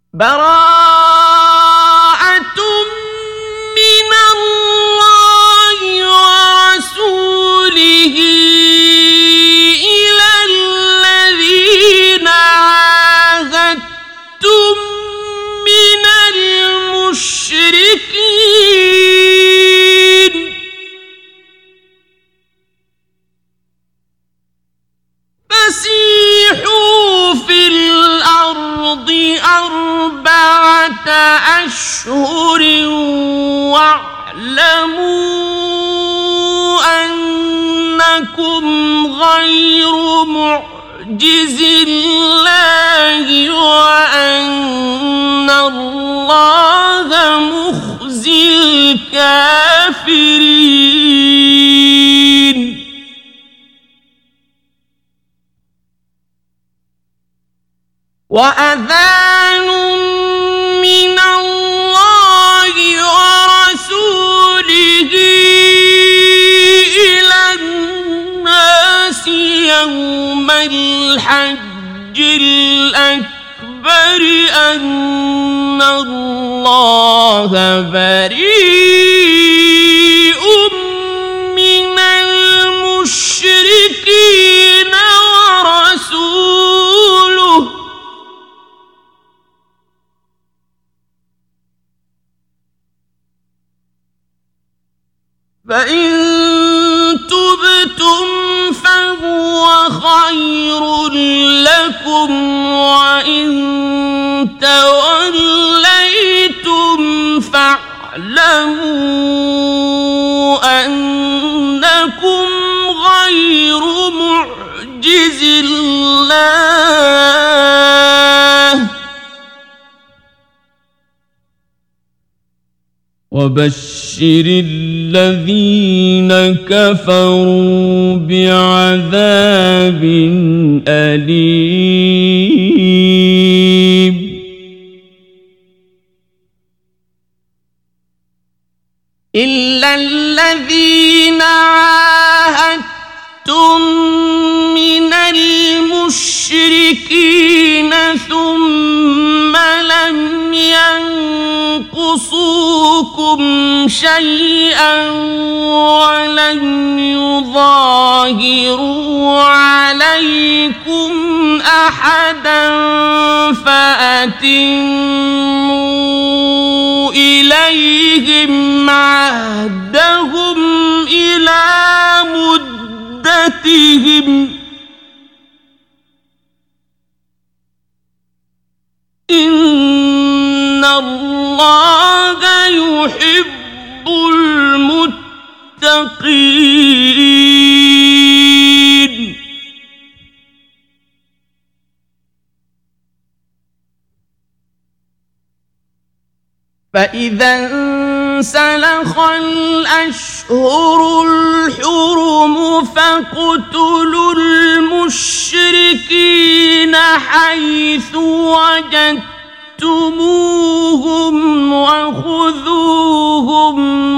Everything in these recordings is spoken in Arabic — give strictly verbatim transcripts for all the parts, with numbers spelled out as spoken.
براءة من الله ورسوله إلى الذين عاهدتم من المشركين فسيحوا في الأرض أربعة أشهر واعلموا أنكم غير معجز الله وأن الله مخزي الكافرين. وأذان من الله ورسوله إلى الناس يوم الحج الأكبر أن الله بريء من المشركين ورسوله فإن تبتم فهو خير لكم وإن توليتم فاعلموا أنكم غير معجز الله وبشر الذين كفروا بعذاب أليم. إلا الذين عاهدتم من المشركين ثم لم ينقصوكم شيئا ولم يظاهروا عليكم أحدا فأتموا إليهم عهدهم إلى مدتهم إن الله يحب المتقين. فإذا انسلخ الأشهر الحرم فاقتلوا المشركين حيث وجدتموهم وخذوهم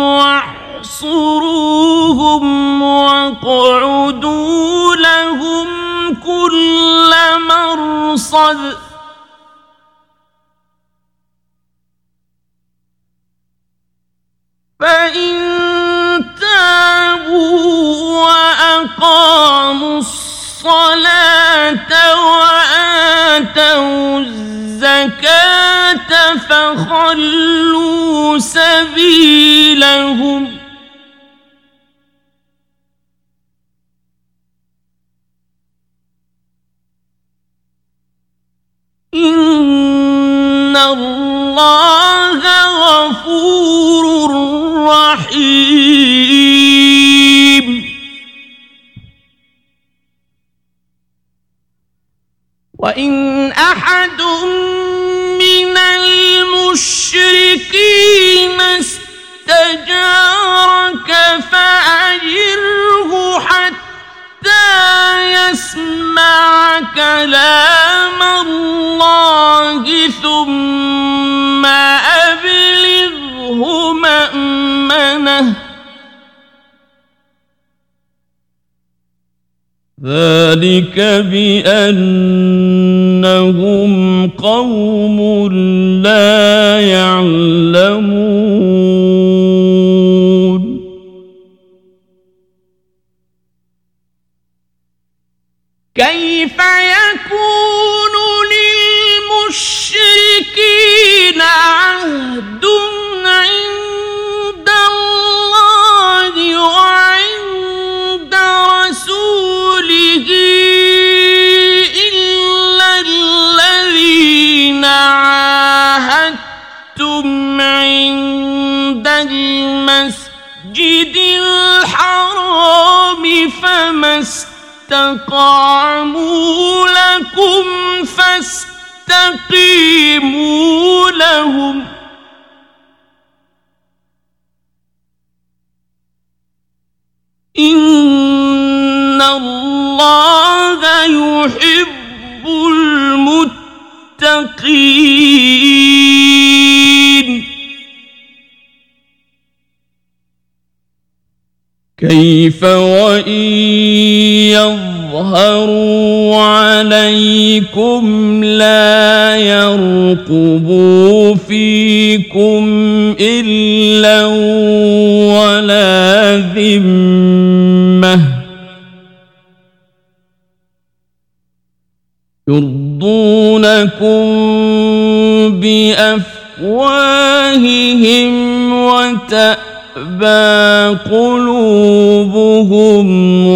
واحصروهم واقعدوا لهم كل مرصد فإن تابوا وأقاموا الصلاة وآتوا الزكاة فخلوا سبيلهم إن الله غفور رحيم. وإن أحد من المشركين استجارك فأجره حتى يسمع كلام الله ثم أبلغه مأمنه ذلك بأنهم قوم لا يعلمون كيف يكون للمشركين عهد عند الله وعند رسوله إلا الذين عاهدتم عند المسجد الحرام فما استقاموا لكم فاستقيموا لهم إن الله يحب المتقين كيف وإن يظهروا عليكم لا يرقبوا فيكم إلا ولا ذمة يرضونكم بأفواههم وتأبى قلوبهم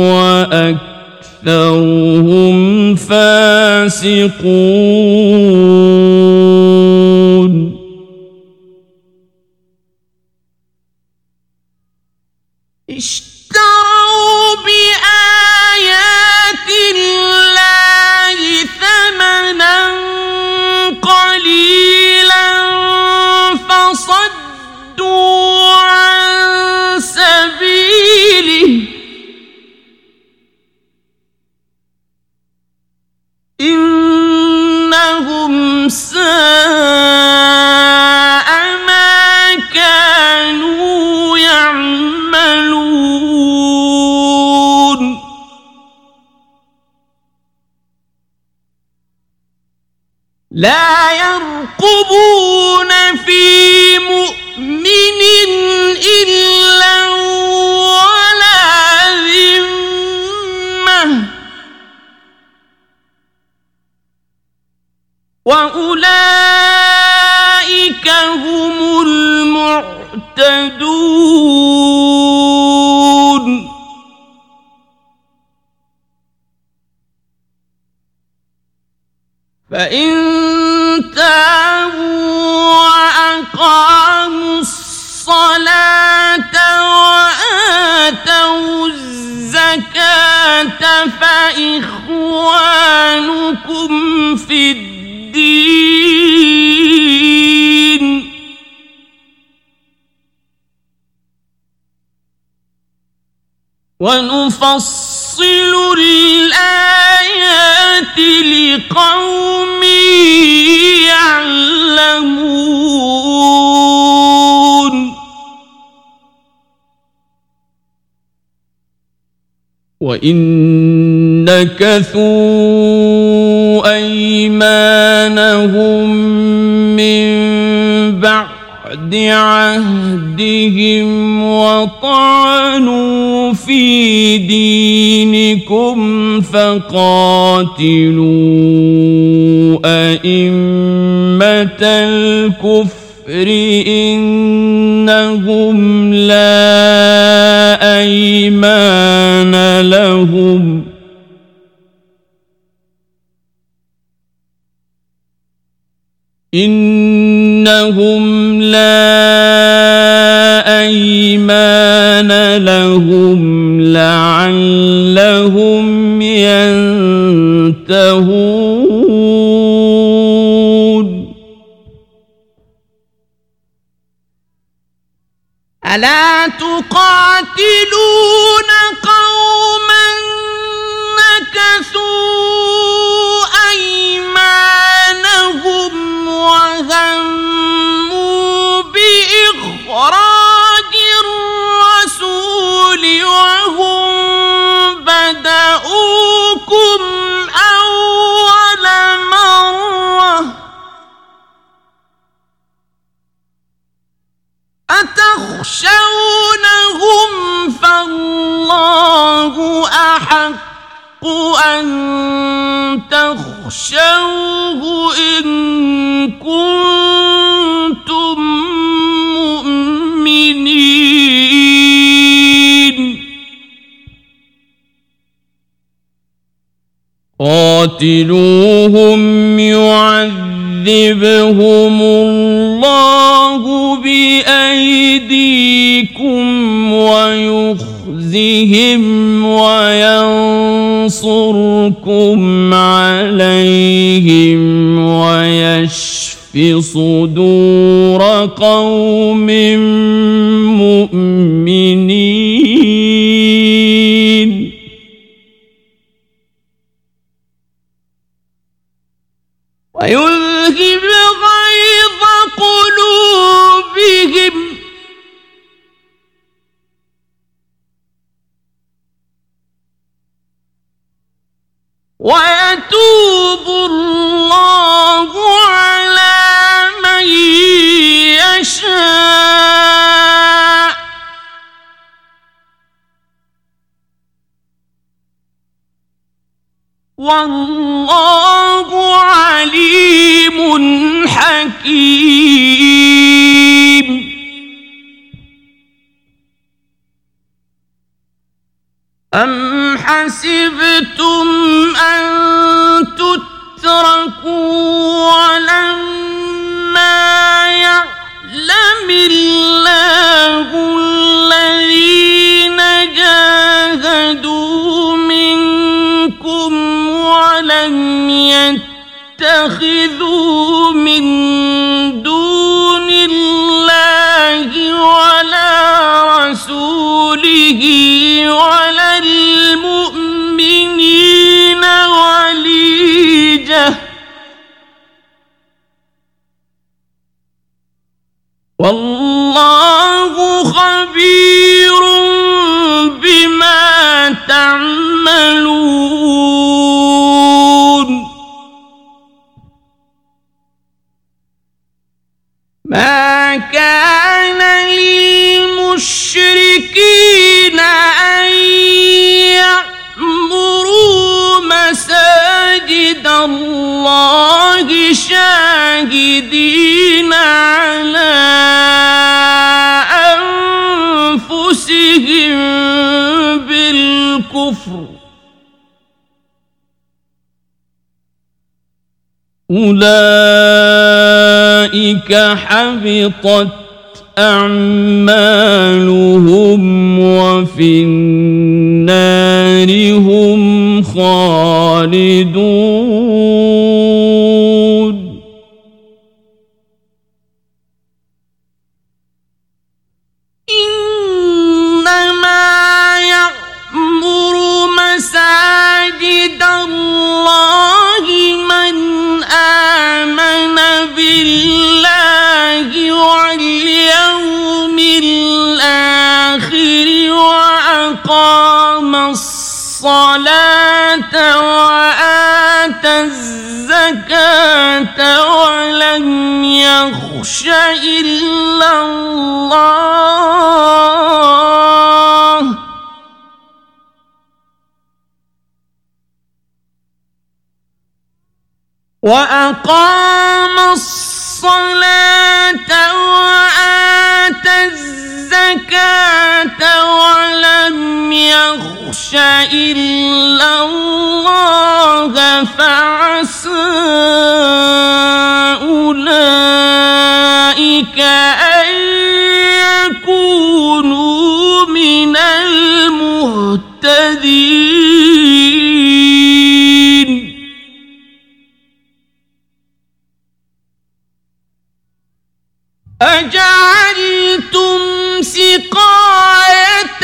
وأكثرهم فاسقون اشتروا بآيات الله ثمنا قليلا فصدوا عن سبيله إنهم ساء ما كانوا يعملون لا يرقبون في مؤمن إلا ولا ذمة وأولئك هم المعتدون فإن تابوا وأقاموا الصلاة وآتوا الزكاة فإخوانكم في الدين ونفصل الآيات لقوم يعلمون وإن نكثوا أيمانهم من بعد عهدهم وطعنوا في دينكم فقاتلوا أئمة الكفر إنهم لا أيمان لهم إنهم لا أيمان لهم لعلهم ينتهون ألا تقاتلون قوما نكثوا أيمانهم وهموا بإخراج الرسول وهم بدأوا تخشونهم فالله أحق أن تخشوه إن كنتم مؤمنين قاتلوهم يعذبهم الله بأيديكم ويخزهم وينصركم عليهم ويشف صدور قوم مؤمنين ويذهب غيظ قلوبهم ويتوب الله على من يشاء والله عليم حكيم أم حسبتم أن تتركوا ولما يعلم الله الذين جاهدوا منكم ولم يتخذوا من دون الله ولا رسوله ولا المؤمنين وليجة والله خبير بما تعملون ما كان للمشركين أن يعمروا مساجد الله شاهدين على أنفسهم بالكفر أولئك حبطت أعمالهم وفي النار هم خالدون إنما يعمر مساجد الله من آمن بالله واليوم الآخر وأقام الصلاة وآتى الزكاة ولم يخش إلا الله وأقام الصلاة وآتى الزكاة ولم يخش إلا الله فعسى أولئك أن يكونوا من المهتدين أجعلتم سقاية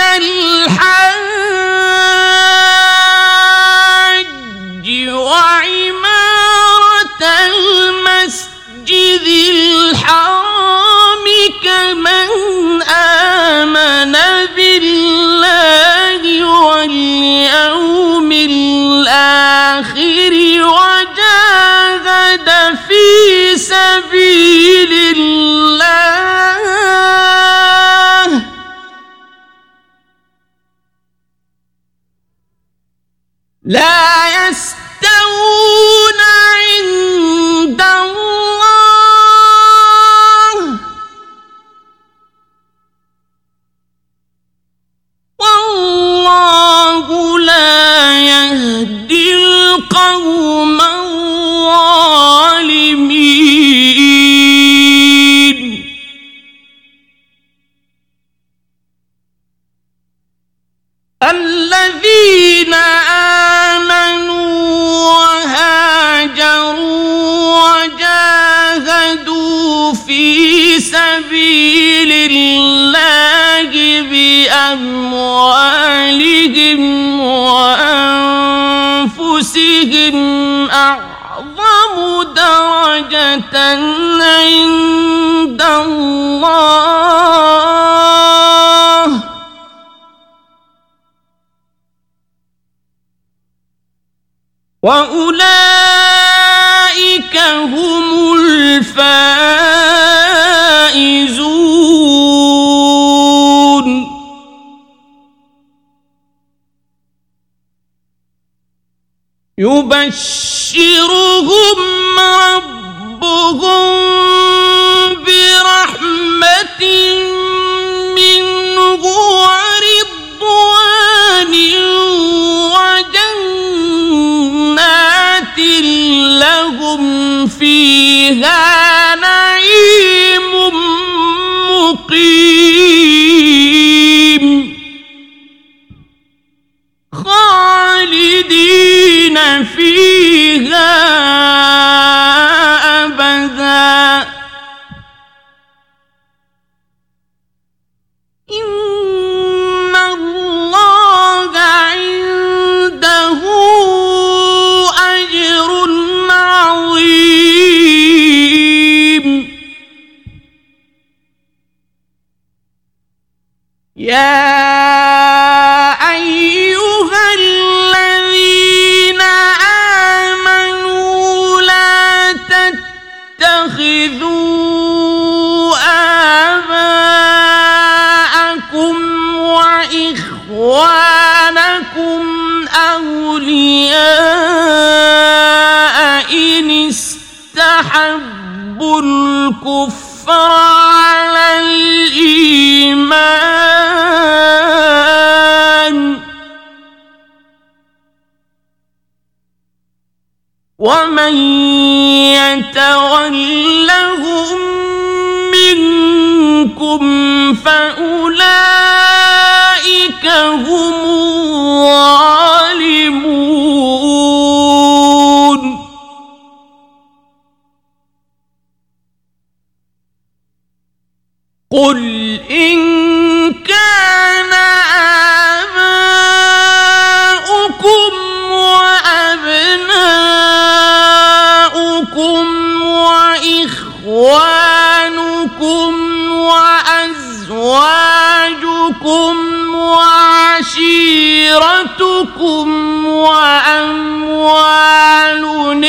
الحاج وعمارة المسجد الحرام كمن آمن بالله واليوم الآخر وجاهد في سبيل الله في سبيل الله بأموالهم وأنفسهم أعظم درجة عند الله وأولئك هم الفائزون. يبشرهم ربهم برحمة منه ورضوان وجنات لهم فيها نعيم مقيم خالدين فيها أبدا إن الله عنده أجر عظيم. يا أيها الذين آمنوا لا تتخذوا آباءكم وإخوانكم أولياء إن استحبوا الكفر على الإيمان ومن يتولهم منكم فأولئك هم الظالمون. قل إن كان آباؤكم وأبناؤكم وإخوانكم وأزواجكم وعشيرتكم وأموال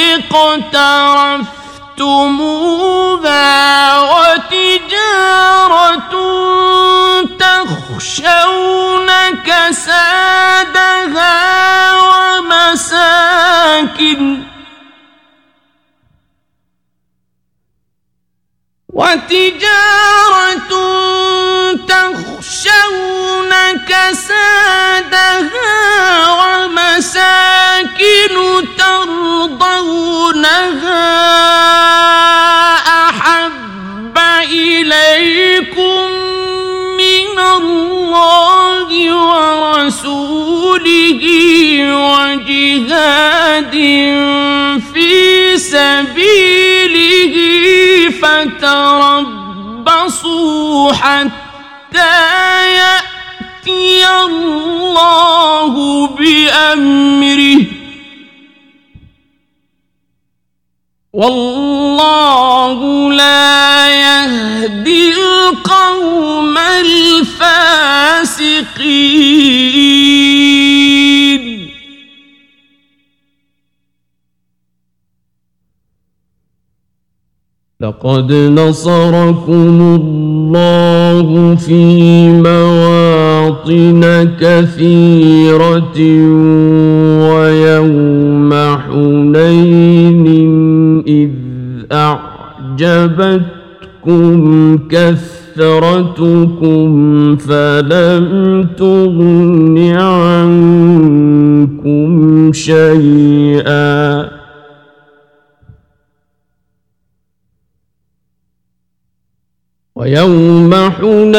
اقترفتموها وتجارة تخشون كسادها ومساكن وتجارة تخشون كسادها ومساكن ترضونها أحب إليكم من الله ورسوله وجهاد في سبيله فتربصوا حتى يأتي الله بأمره والله لا يهدي القوم الفاسقين. لقد نصركم الله في مواطن كثيرة ويوم حنين إذ أعجبتكم كثرتكم فلم تغن عنكم شيئا ويوم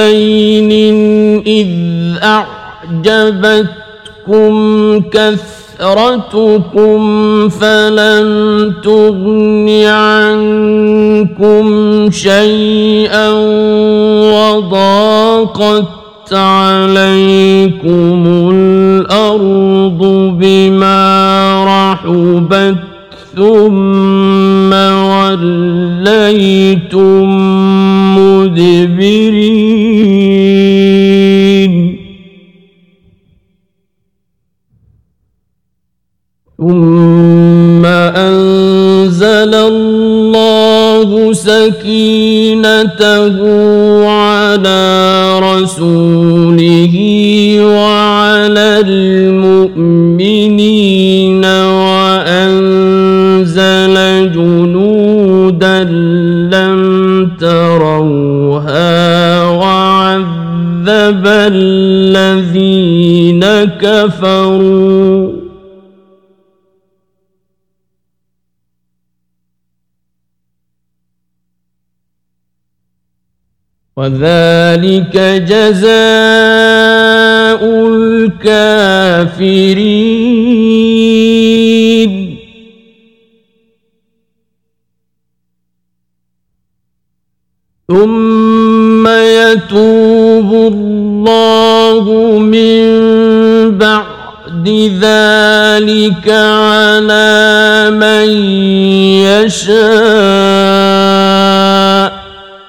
حنين إذ أعجبتكم كثرتكم كثرتكم فلم تغن عنكم شيئا وضاقت عليكم الأرض بما رحبت ثم وليتم مدبرين ثم أنزل الله سكينته على رسوله وعلى المؤمنين وأنزل جنودا لم تروها وعذب الذين كفروا وذلك جزاء الكافرين ثم يتوب الله من بعد ذلك على من يشاء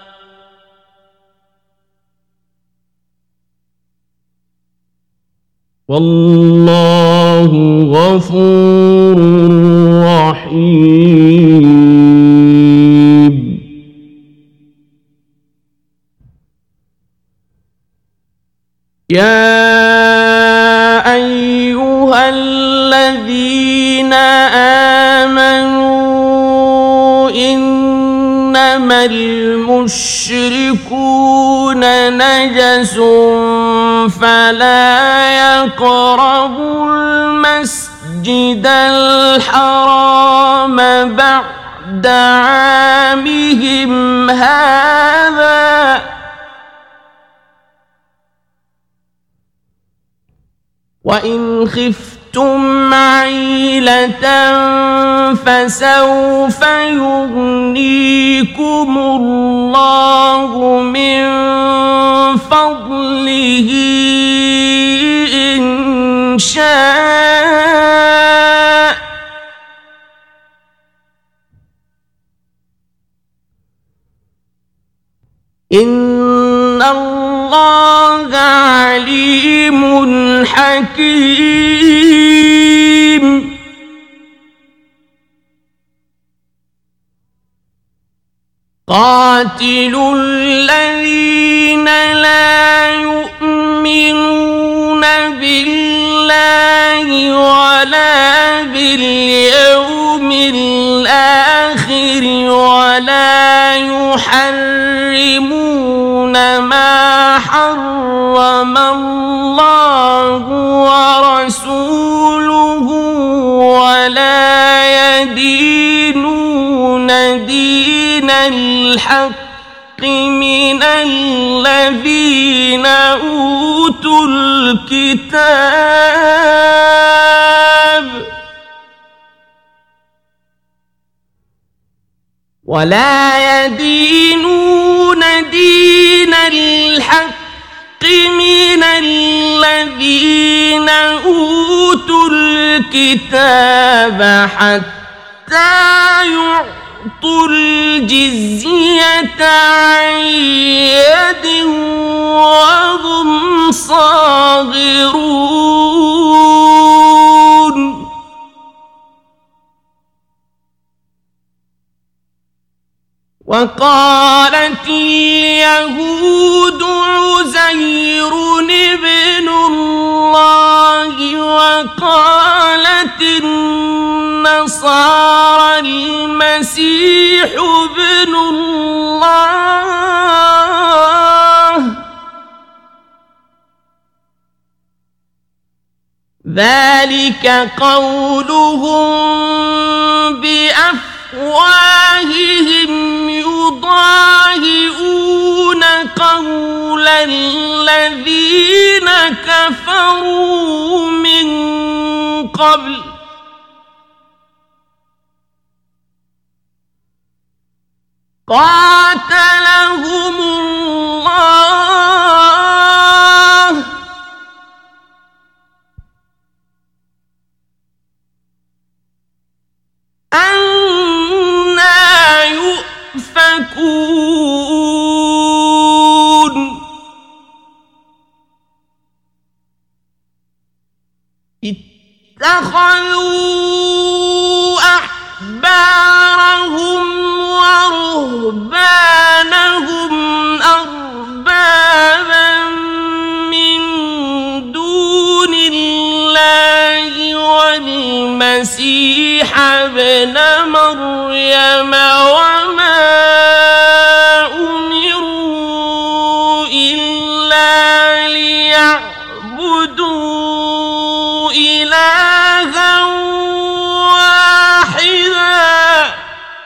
والله غفور رحيم يا أيها الذين آمنوا إنما المشركون نجس فلا يقربوا المسجد الحرام بعد عامهم هذا وإن خفتم عيلة فسوف يغنيكم الله من فضله إن شاء إن الله عليم حكيم قاتلوا الذين لا يؤمنون بالله ولا باليوم الآخر ولا يحرمون ما حرم الله ورسوله ولا يدينون دين الحق من الذين أوتوا الكتاب ولا يدينون دين الحق من الذين أوتوا الكتاب حتى يعطوا الجزية عن يد وهم صاغرون وقالت اليهود عزير ابن الله وقالت النصارى المسيح ابن الله ذلك قولهم بأفواههم يضاهئون قول الذين كفروا من قبل قاتلهم الله أنى يؤفكون اتخذوا أحبارهم ورهبانهم أربابا من دون الله والمسيح ابن مريم وما أمروا إلا ليعبدوا إلها واحدا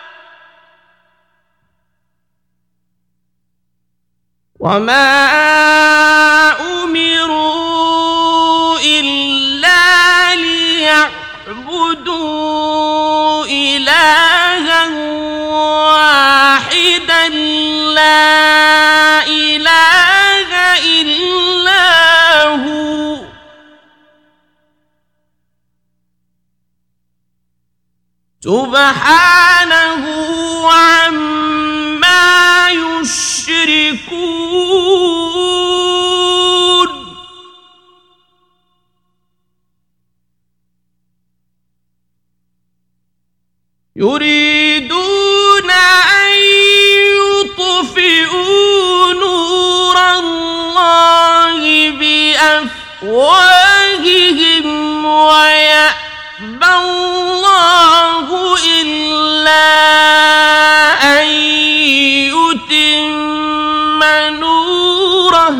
وما أمروا إلا ليعبدوا إلها واحدا لا إله إلا هو سبحانه عما يشركون يريدون أن يطفئوا نور الله بأفواههم ويأبى الله إلا أن يتم نوره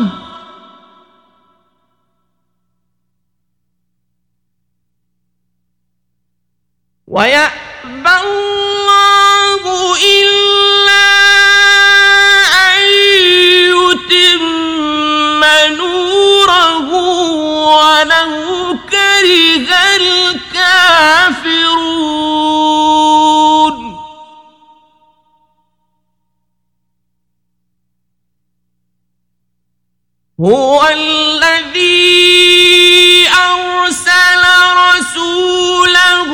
ويأبى الله إلا أن يتم نوره ولو كره الكافرون هو الذي أرسل رسوله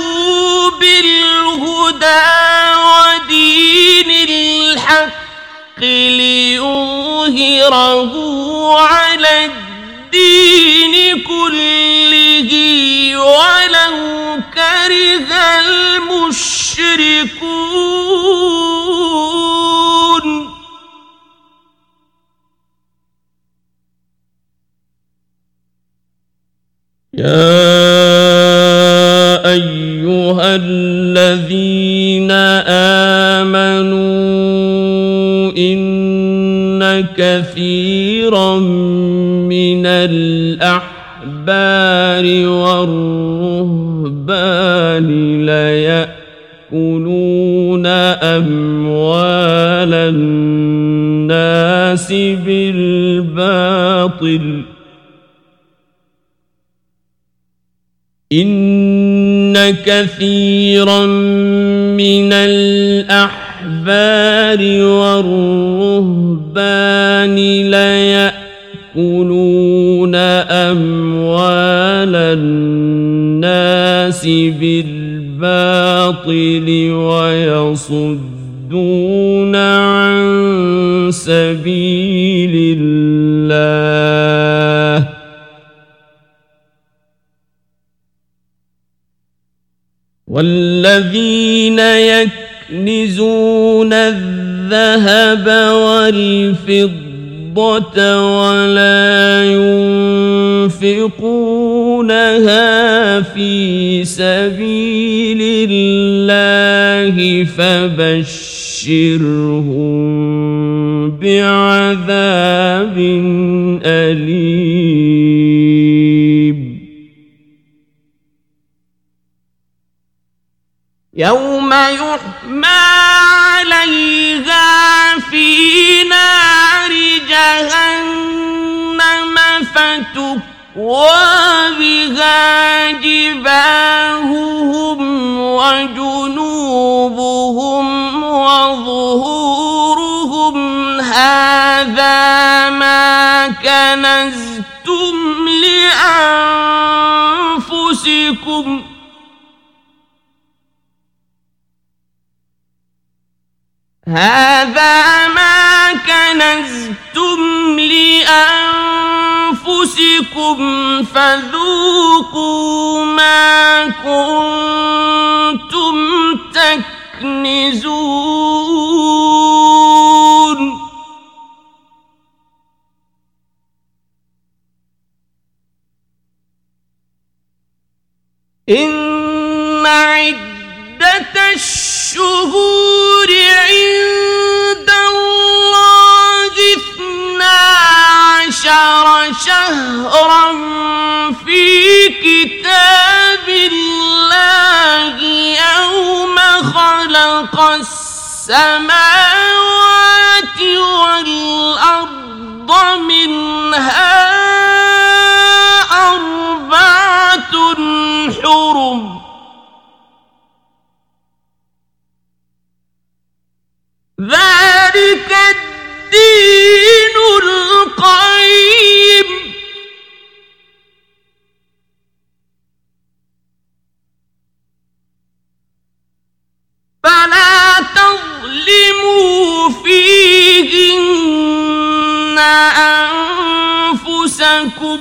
بالهدى ودين الحق ليظهره على الدين كله ولو كره المشركون يا أيها الذين آمنوا إن كثيرا من الأحبار والرهبان ليأكلون أموال الناس بالباطل إن كثيرا من الأحبار والرهبان ليأكلون أموال الناس بالباطل ويصدون عن سبيل الله والذين يكنزون الذهب والفضة ولا ينفقونها في سبيل الله فبشرهم بعذاب أليم يوم يحمى عليها في نار جهنم فتكوى بها جباههم جباههم وجنوبهم وظهورهم هذا ما كنزتم لأنفسكم هذا ما كنزتم لأنفسكم فذوقوا ما كنتم تكنزون إن عدة الشهور عند الله اثنا عشر شهرا في كتاب الله يوم خلق السماوات والأرض منها أربعة حرم ذلك الدين القيم فلا تظلموا فيهن أنفسكم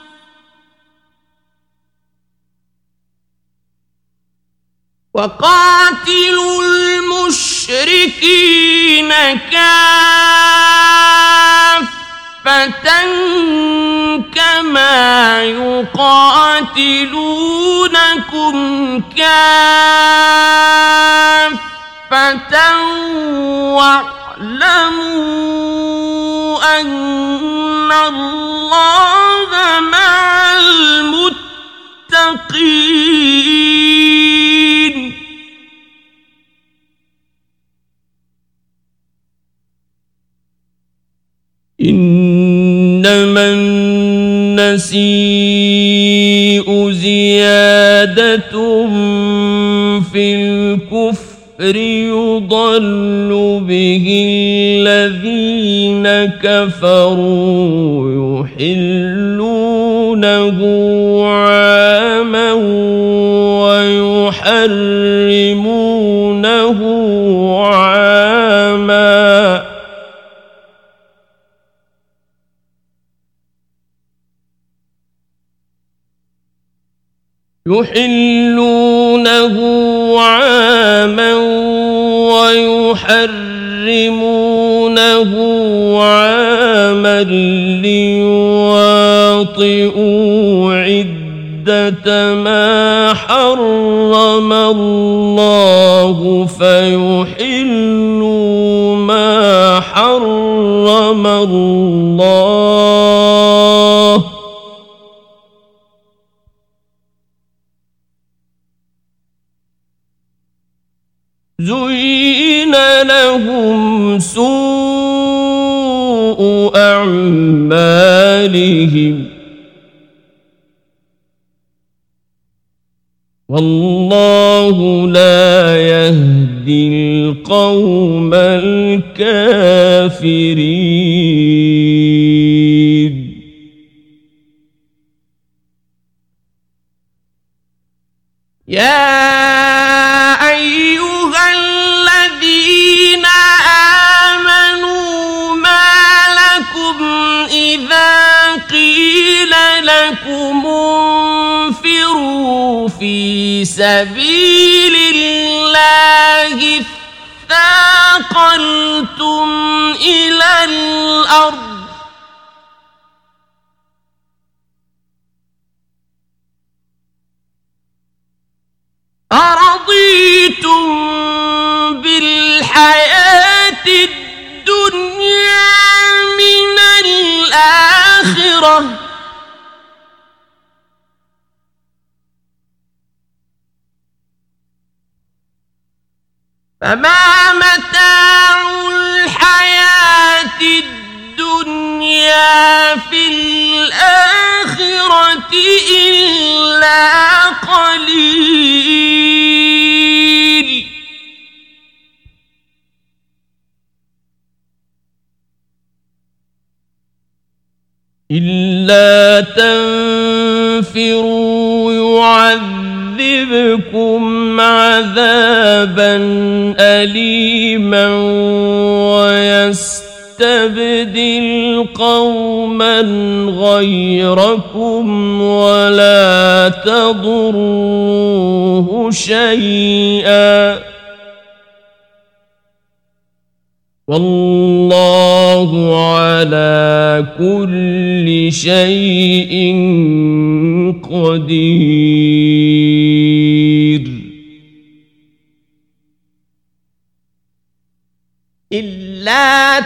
وقاتلوا المشركين كافة كما يقاتلونكم كافة واعلموا أن الله مع المتقين إنما النسيء زيادة في الكفر يضل به الذين كفروا يحلونه عاما ويحرمونه عاما يحلونه عاما ويحرمونه عاما ليواطئوا عدة ما حرم الله فيحلوا ما حرم الله زين لهم سوء أعمالهم والله لا يهدي القوم الكافرين يا أيها الذين آمنوا ما لكم إذا قيل لكم انفروا في سبيل الله اثاقلتم إلى الأرض أرضيتم بالحياة الدنيا من الآخرة فما متاع الحياة الدنيا في الآخرة إلا قليل قليل إلا تنفروا يعذبكم عذابا أليما ويستبدل قوما غيركم ولا تضروه شيئا والله على كل شيء قدير إلا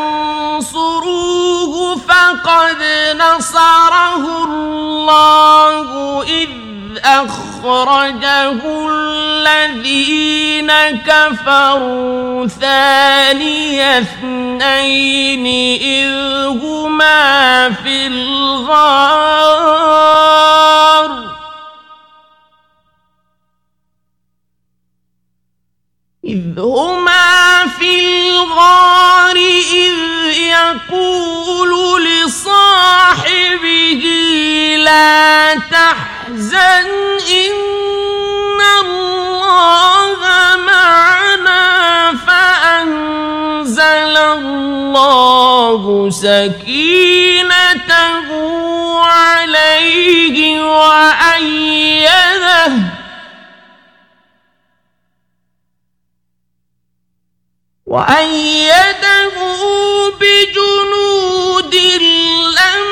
تنصروه فقد نصره الله إذ أخرجه الذين كفروا ثاني اثنين إذ هما في الغار إذ هما في الغار إذ يقول لصاحبه لا تحزن إن الله معنا فأنزل الله سكينته عليه وأيده وأيده بجنود لم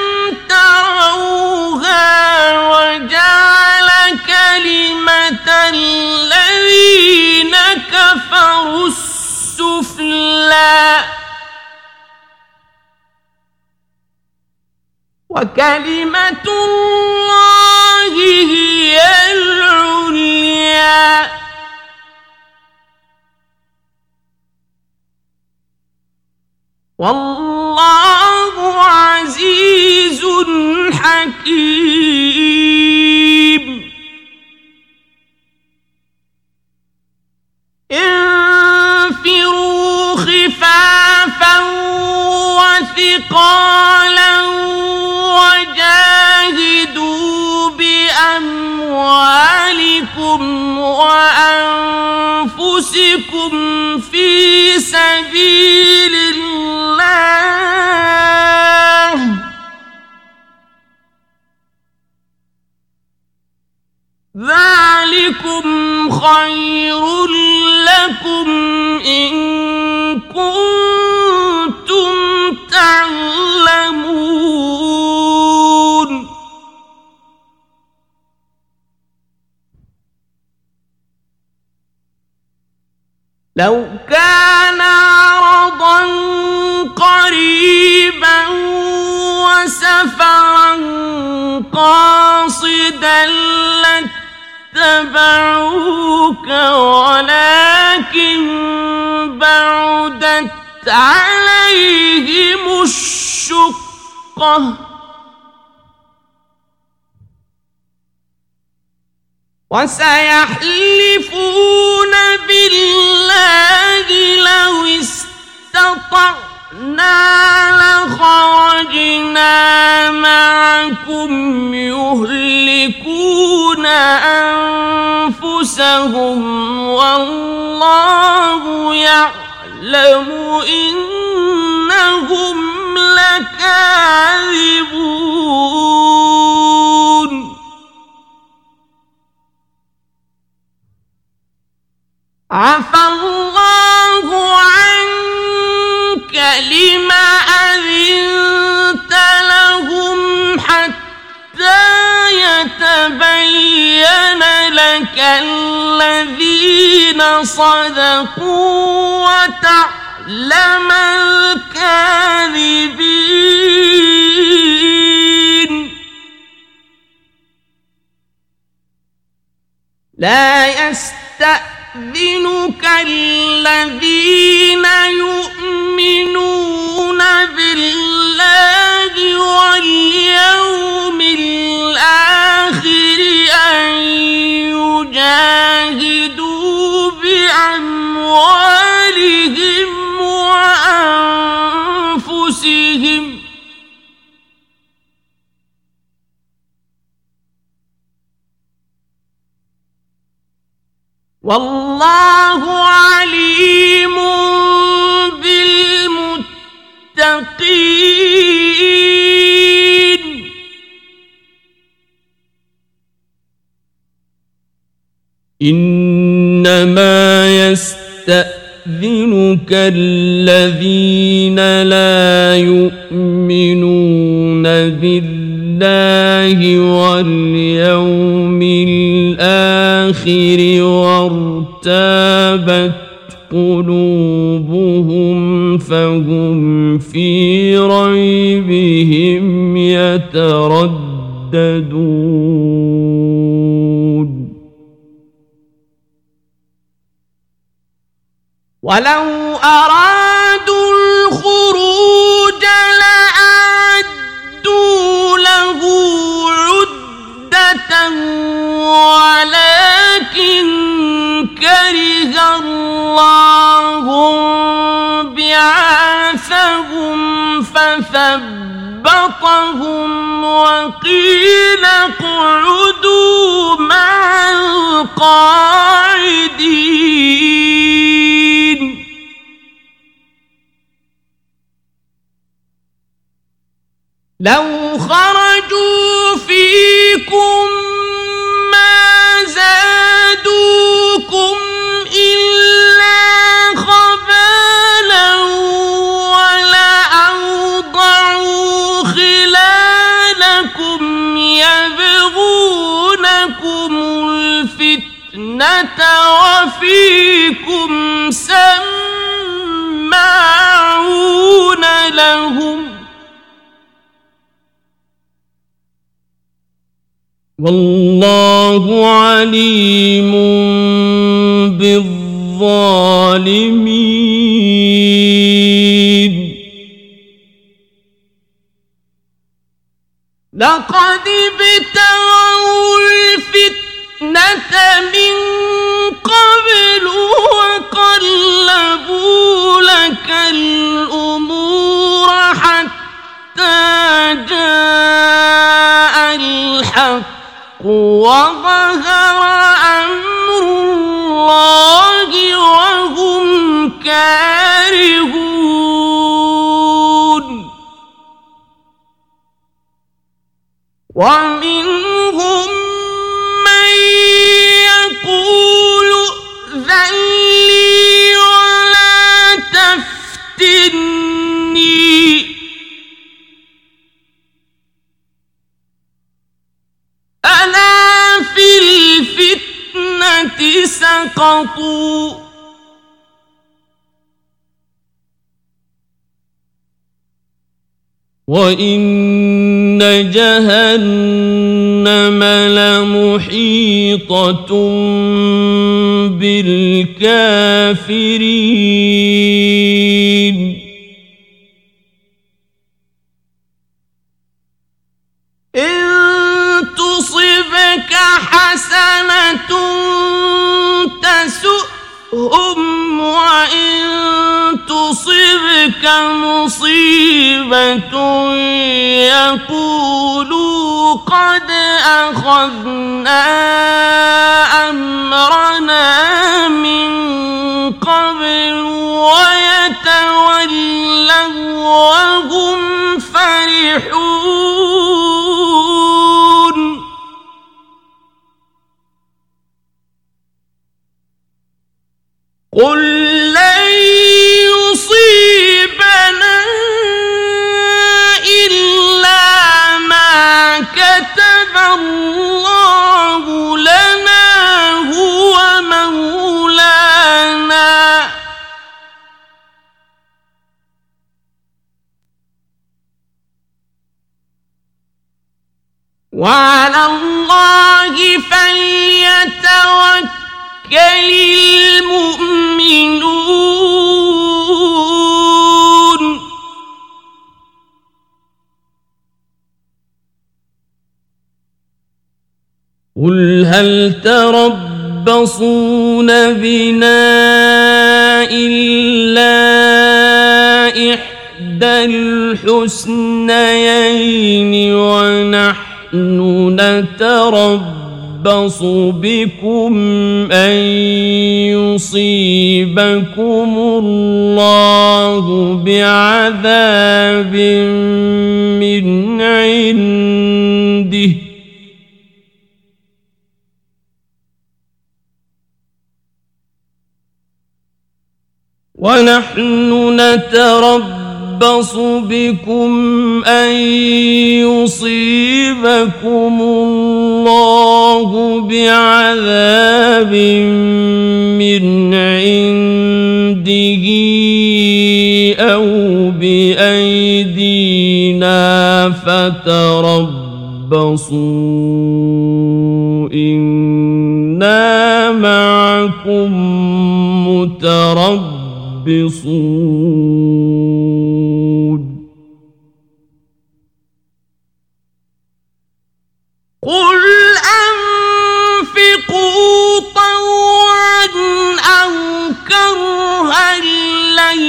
تروها وجعل كلمة الذين كفروا السفلى وكلمة الله هي العليا والله عزيز حكيم انفروا خفافا وثقالا وجاهدوا بأموالكم وأنفسكم في سبيل الله ذلكم خير لكم إن كنتم تعلمون لو كان عرضا قريبا وسفرا قاصدا لاتبعوك ولكن بعدت عليهم الشقة وسيحلفون بالله لو استطعنا لخرجنا معكم يهلكون أنفسهم والله يعلم إنهم لكاذبون عفى الله عنك لم أذنت لهم حتى يتبين لك الذين صدقوا وتعلم الكاذبين لا يستأذنك الذين يؤمنون بالله واليوم الآخر أن أنفسهم والله عليم بالمتقين إنما يستأذنك الذين لا يؤمنون بالله واليوم الآخر وارتابت قلوبهم فهم في ريبهم يترددون ولو أرادوا الخروج لأعدوا له عدة ولكن كره الله بعاثهم فثبطهم وقيل اقعدوا مع القاعدين لو خرجوا فيكم ما زادوكم إلا خبالا ولأوضعوا خلالكم يبغونكم الفتنة وفيكم سماعون لهم والله عليم بالظالمين لقد ابتغوا الفتنة من قبل وقلبوا لك الأمور حتى جاء الحق وظهر أمر الله وهم كارهون ومنهم من يقول ائذن لي ولا تفتني ألا في الفتنة سقطوا وإن جهنم لمحيطة بالكافرين إن تصبك حسنة تسؤهم وإن تصبك مصيبة يقولوا قد أخذنا أمرنا من قبل ويتولوا وهم فرحون قل لن يصيبنا إلا ما كتب الله لنا هو مولانا وعلى الله فليتوكل المؤمنون قل هل تربصون بنا إلا إحدى إحدى الحسنيين ونحن نتربص بكم أن يصيبكم الله بعذاب من عنده ونحن نتربص بكم أن يصيبكم الله بعذاب من عنده أو بأيدينا فتربصوا إنا معكم متربصون بصود قل أنفقوا طوعا أو كرها لن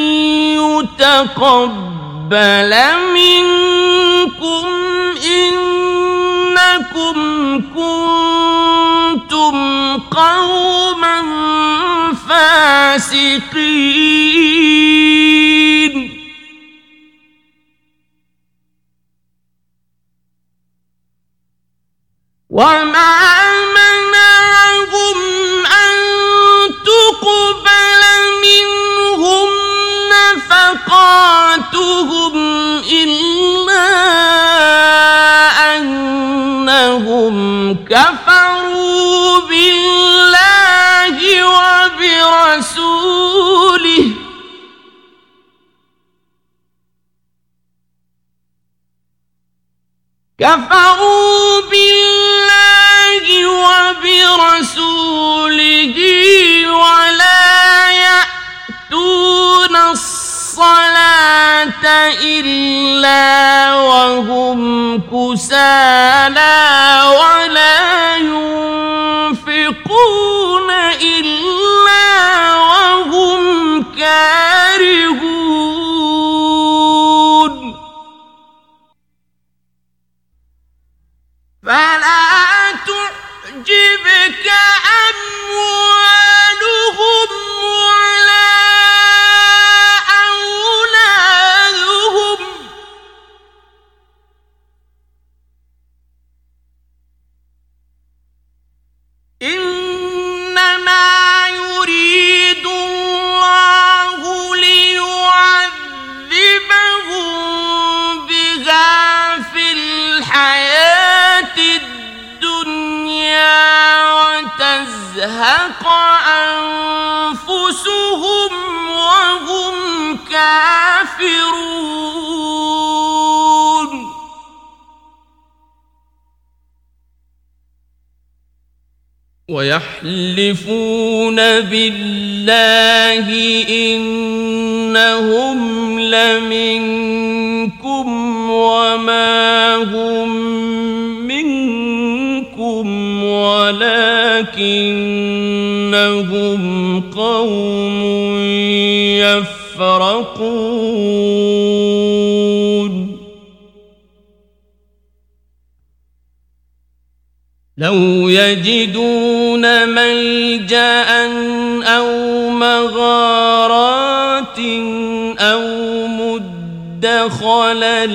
يتقبل منكم إنكم كنتم قوما فاسقين وما منعهم أن تقبل منهم نفقاتهم إلا أنهم كفروا بالله وبرسوله كفروا بالله وبرسوله ولا يأتون الصلاة إلا وهم كسالى ولا ينفقون إلا وهم كارهون فلا تعجبك أموالهم ولا أولادهم إنما يريد الله ليعذبهم بها في الحياة الدنيا وتزهق أنفسهم وهم كافرون ويحلفون بالله إنهم لمنكم وما هم منكم ولكنهم قوم يفرقون لو يجدون ملجأ أو مغارات أو مدخلا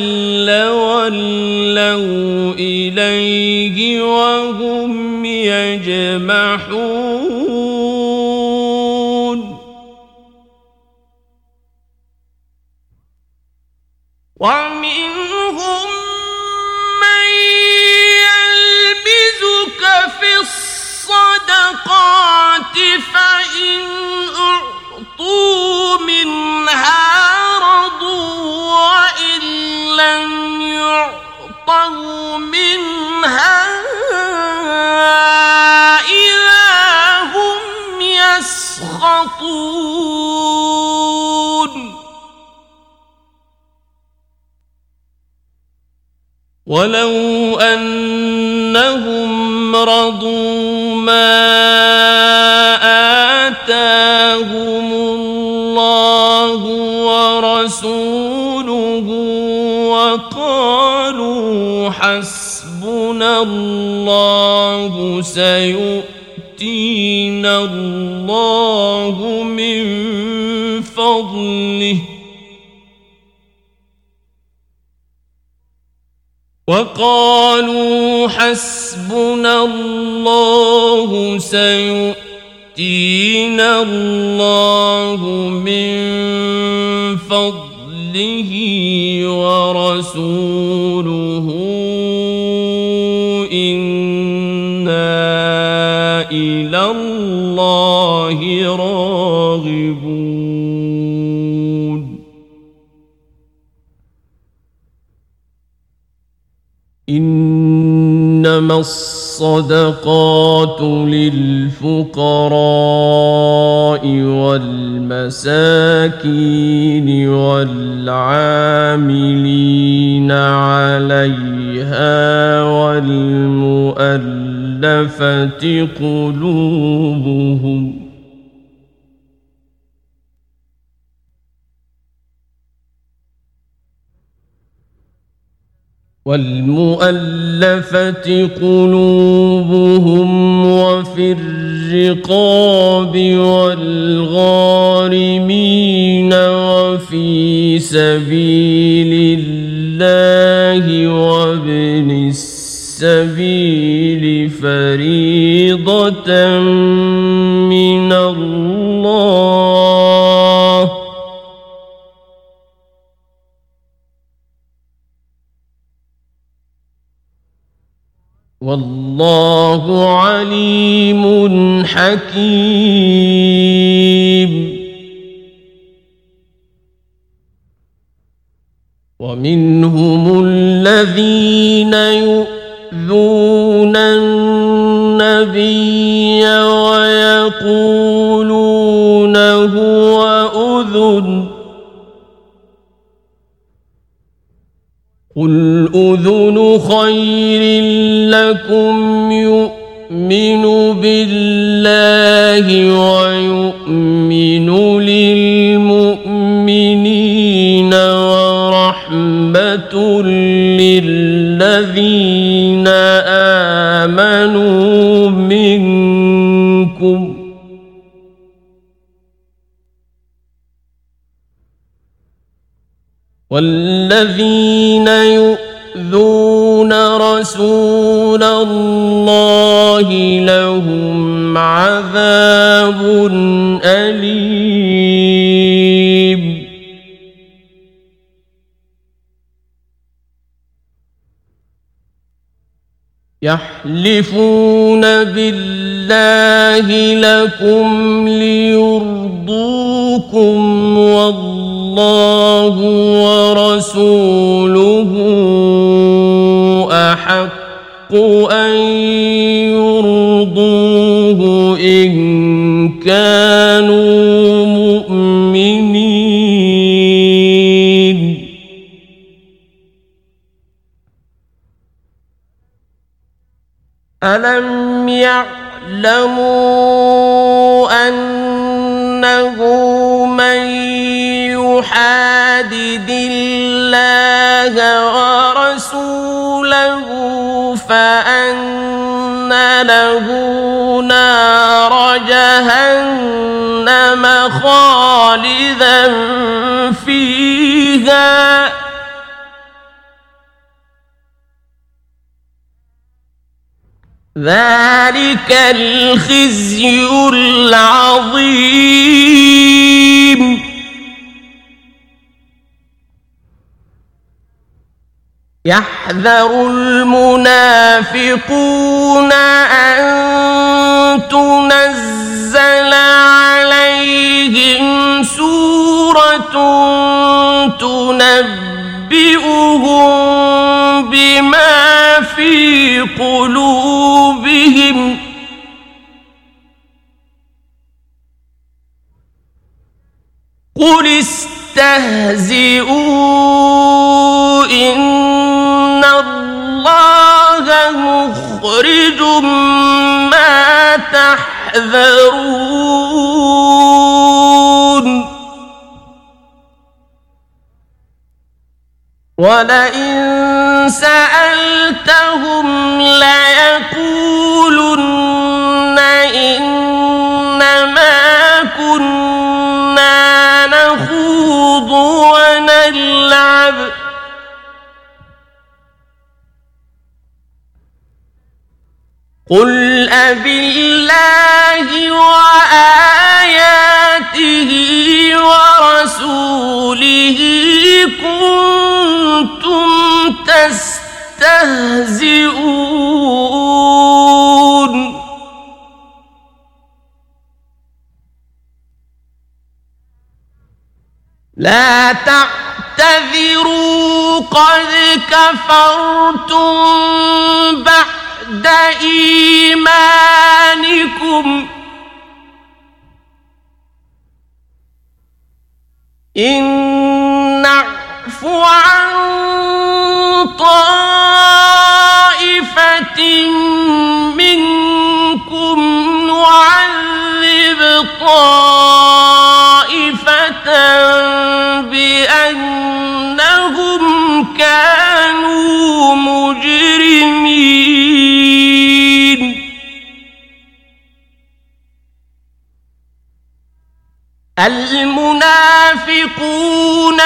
لولوا إليه وهم يجمحون ومنهم من يلمزك في الصدقات فإن أعطوا منها رضوا وإن لم يعطوا منها إذا هم يسخطون ولو أنهم رضوا ما آتاهم الله ورسوله وقالوا حسبنا الله سيؤتينا الله من فضله وقالوا حسبنا الله سيؤتينا الله من فضله ورسوله إنا إلى الله راغبون إنما الصدقات للفقراء والمساكين والعاملين عليها والمؤلفة قلوبهم والمؤلفة قلوبهم وفي الرقاب والغارمين وفي سبيل الله وابن السبيل فريضة من الله والله عليم حكيم ومنهم الذين يؤذون النبي ويقولون هو أذن قل أذن خير لكم يؤمن بالله ويؤمن للمؤمنين ورحمة للذين آمنوا منكم والذين يؤذون رسول الله لهم عذاب أليم يحلفون بالله لكم ليرضوكم والله ورسوله أحق أن يرضوه إن كانوا مؤمنين ألم يعلموا أنه من يحادد الله ورسوله فأن له نار جهنم خالدا فيها ذلك الخزي العظيم يحذر المنافقون أن تنزل عليهم سورة تنبئهم بما في قلوبهم قل استهزئوا إن الله مخرج ما تحذرون. ولئن سألتهم ليقولن إنما كنا نخوض ونلعب قل أبالله وآياته ورسوله كنتم تستهزئون لا تعتذروا قد كفرتم بعد إيمانكم إن نعف عن طائفة منكم نعذب طائفة بأنهم كانوا مجرمين المنافقون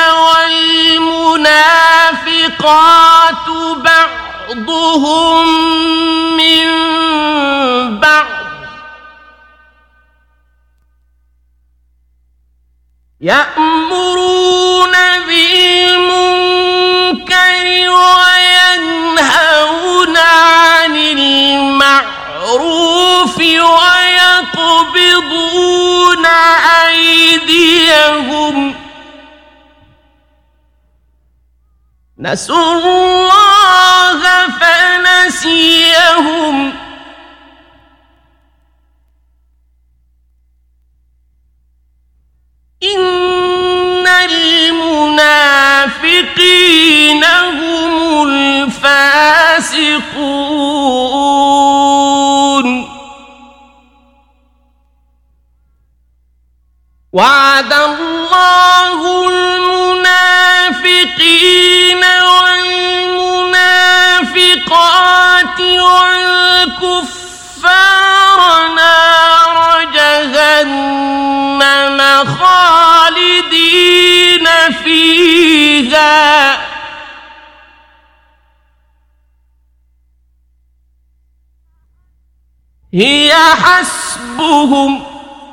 والمنافقات بعضهم من بعض يأمرون بالمنكر وينهون عن المعروف ويقبضون أيديهم نسوا الله فنسيهم إن المنافقين هم الفاسقون وعد الله المنافقين والمنافقات والكفار نار جهنم خالدين فيها هي حسبهم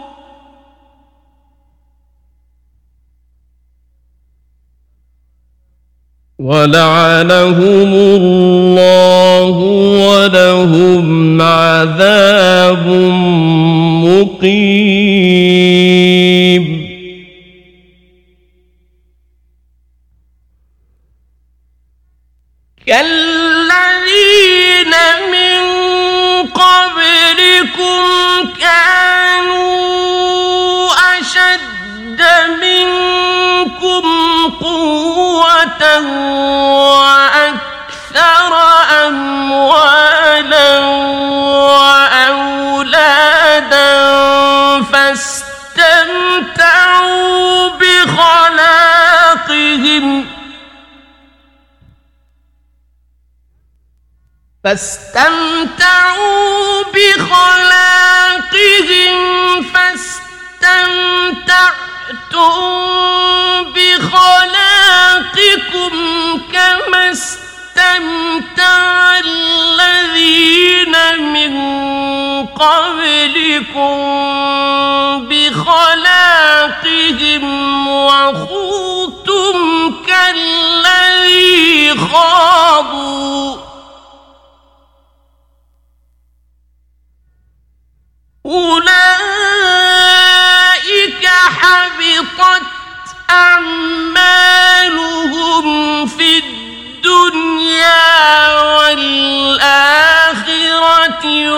ولعنهم الله ولهم عذاب مقيم كالذين من قبلكم كانوا أشد منكم قوة وأكثر أموالا وأولادا فاستمتعوا بخلاقهم فاستمتعوا بخلاقهم فاستمتعتم بخلاقكم كما استمتع الذين من قبلكم بخلاقهم وخوضتم كالذي خاضوا أولئك حبطت أعمالهم في الدنيا والآخرة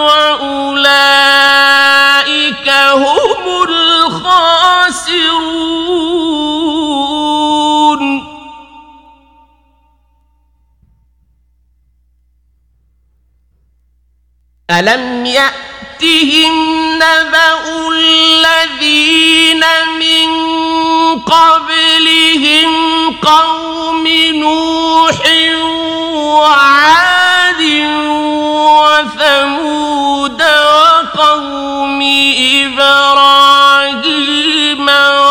وأولئك هم الخاسرون ألم يأتهم نبأ الذين من قبلهم قوم نوح وعاد وثمود وقوم إبراهيم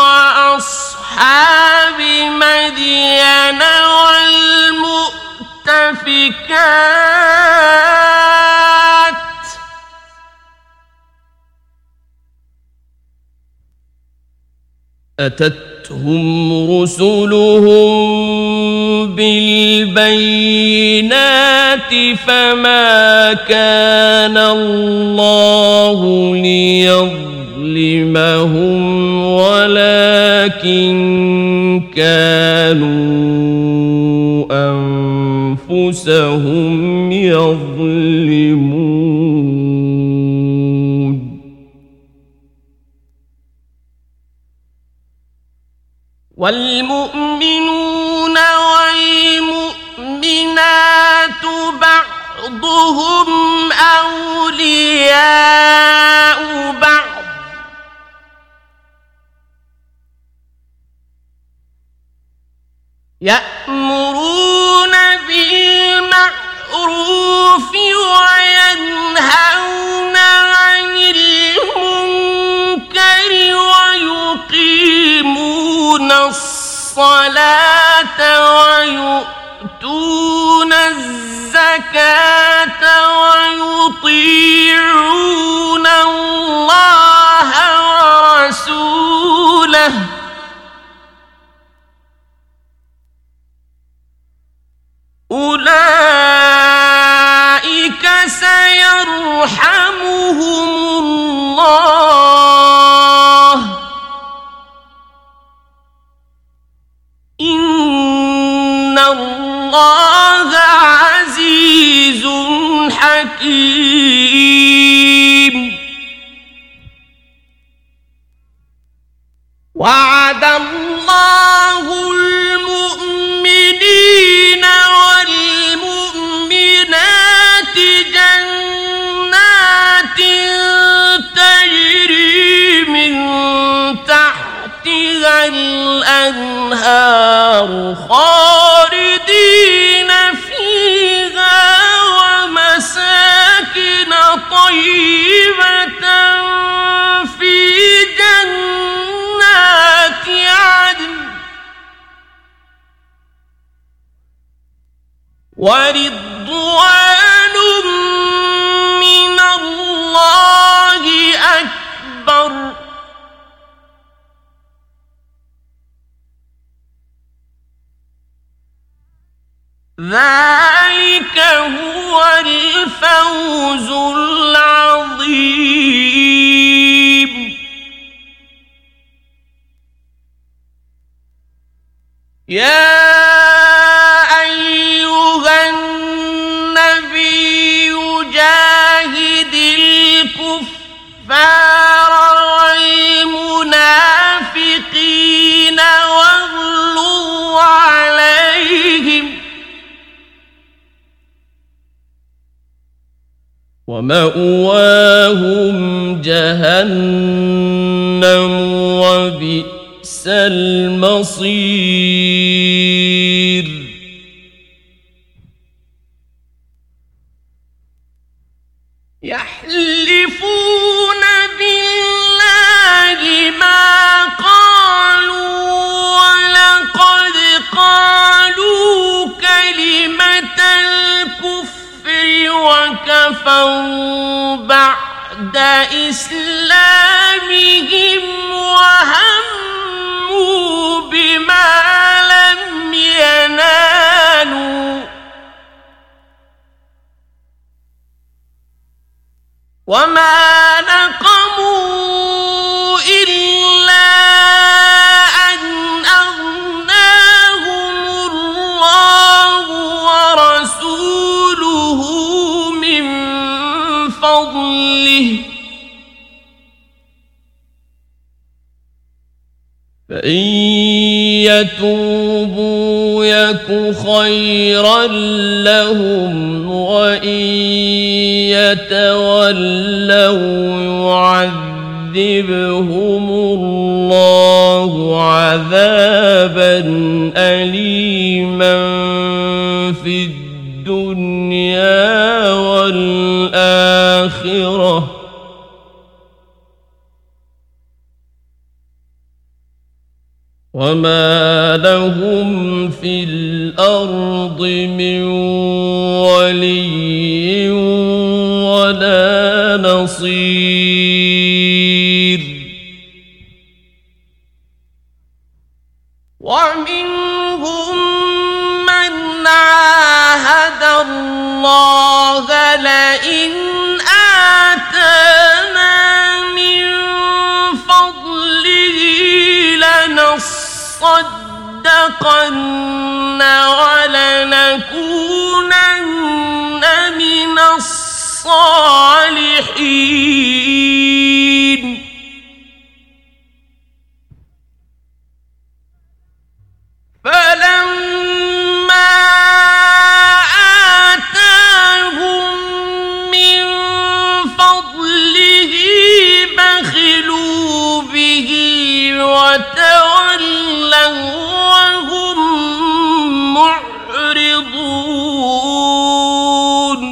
وأصحاب مدين والمؤتفكات أتتهم رسلهم بالبينات فما كان الله ليظلمهم ولكن كانوا أنفسهم يظلمون والمؤمنون والمؤمنات بعضهم أولياء بعض يأمرون بالمعروف وينهون عن المنكر ويقيمون الصلاة ويؤتون الزكاة ويطيعون الله ورسوله أولئك سيرحمهم الله إن الله عزيز حكيم وعد الله المؤمنين والمؤمنات جنات تجري من تحتها الأنهار خالدين فيها ومساكن طيبة في جنات عدن ورضوان من الله أكبر ذلك هو الفوز العظيم يا أيها النبي جاهد الكفار والمنافقين واغلظ عليهم ومأواهم جهنم وبئس المصير يحلفون بالله ما قالوا ولقد قالوا كلمة الكفر وكفروا بعد إسلامهم وهموا بما لم ينالوا وما نقموا إلا أن أغناهم الله ورسوله من فضله فإن يتوبوا يك خيرا لهم وإن يتولوا يعذبهم الله عذابا أليما في الدنيا والآخرة وما لهم في الأرض من ولي ولا نصير ومنهم من عاهد الله لئن آتانا من فضله لنصدقن ولنكونن من الصالحين فلما آتاهم من فضله بخلوا به وتولوا وهم معرضون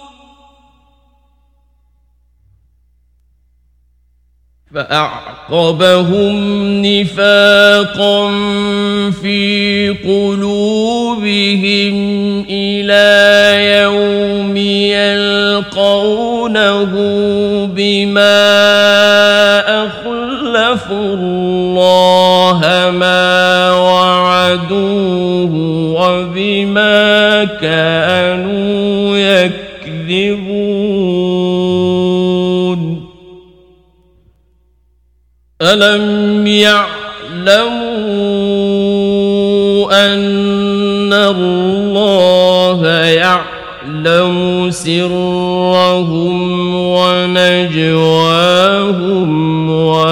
فأعقبهم نفاقا في قلوبهم إلى يوم يلقونه بما أخلفوا الله ما وعدوه وبما كانوا يكذبون ألم يعلموا أن الله يعلم سرهم ونجواهم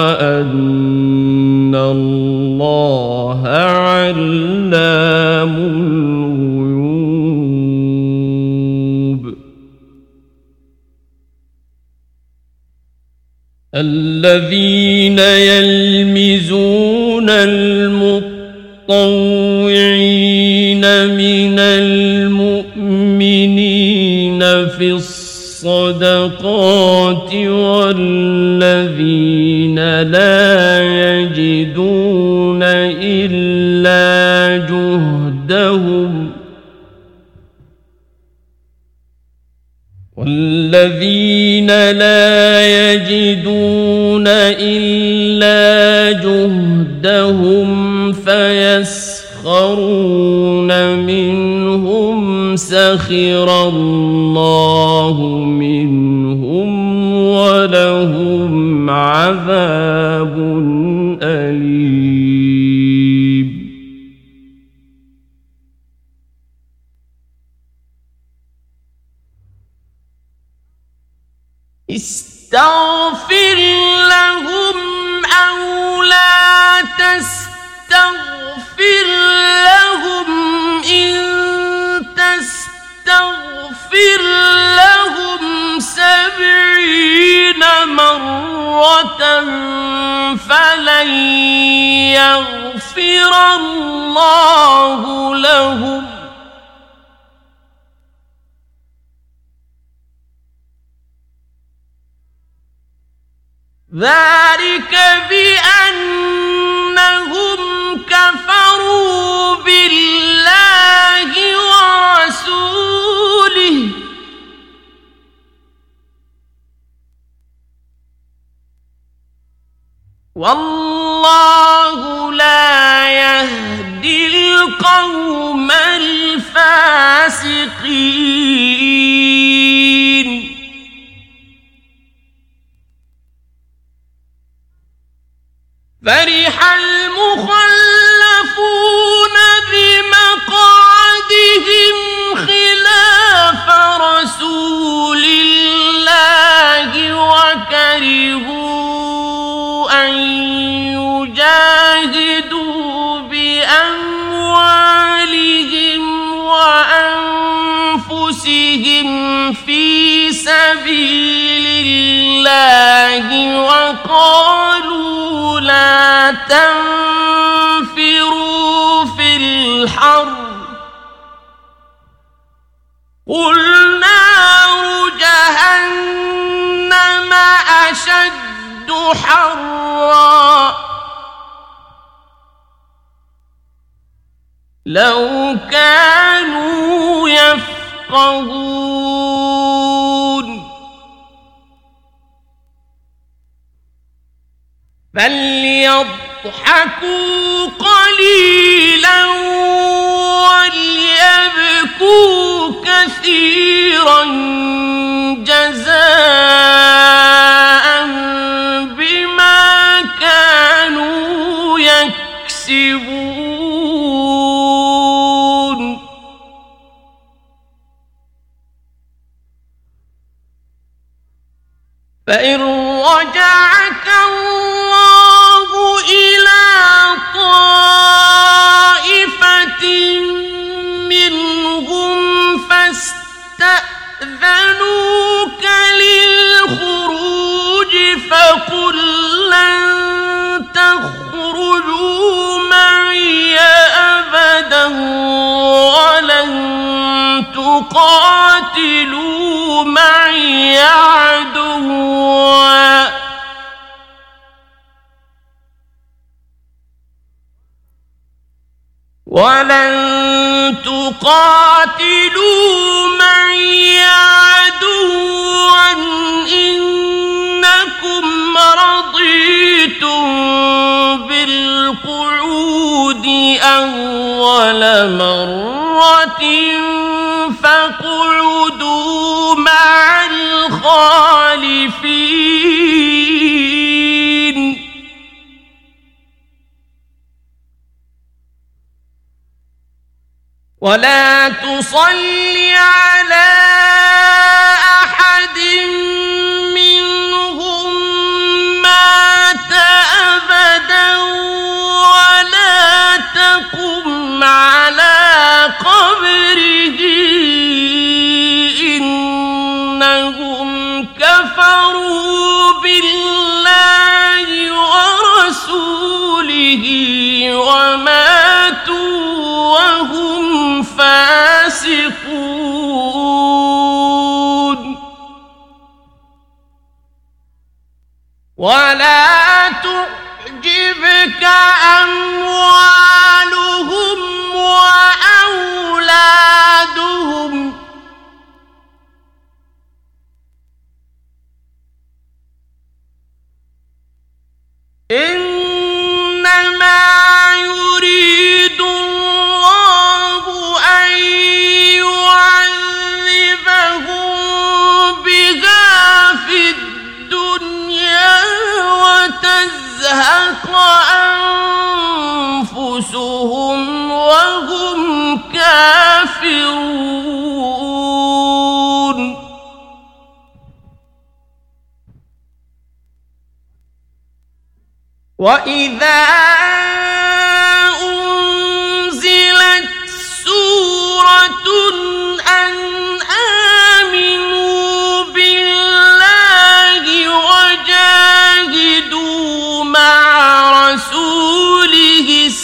وأن الله علام الغيوب الذين يلمزون المطوعين من المؤمنين في الصدقات والذين لا يجدون إلا جهدهم والذين لا يجدون إلا جهدهم فيسخرون منهم سخر الله منهم ولهم عذاب أليم استغفر لهم أو لا تستغفر لهم إن تستغفر لهم سبعين مرة فلن يغفر الله لهم ذلك بأنهم كفروا بالله ورسوله والله لا يهدي القوم الفاسقين فرح المخلفون بمقعدهم خلاف رسول الله وكرهوا أن يجاهدوا بأموالهم وأنفسهم في سبيل الله الله وقالوا لا تنفروا في الحر قل نار جهنم أشد حرا لو كانوا يفقهون فليضحكوا قليلا وليبكوا كثيرا جزاء بما كانوا يكسبون فإن رجعك الله إلى طائفة منهم فاستأذنوك للخروج فقل لن تخرجوا معي أبدا ولن تقاتلوا معي عدوا ولن تقاتلوا معي عدوا إنكم رضيتم بالقعود أول مرة فاقعدوا مع الخالفين ولا تصل على أحد منهم مات أبدا ولا تقم على قبره إنهم كفروا بالله ورسوله وماتوا وهم فاسقون ولا تعجبك أموالهم وأولادهم إنما يريد الله أن يعذبهم بها في الدنيا وتزهق أنفسهم وهم كافرون وإذا أنزلت سورة أن آمنوا بالله وجاهدوا مع رسوله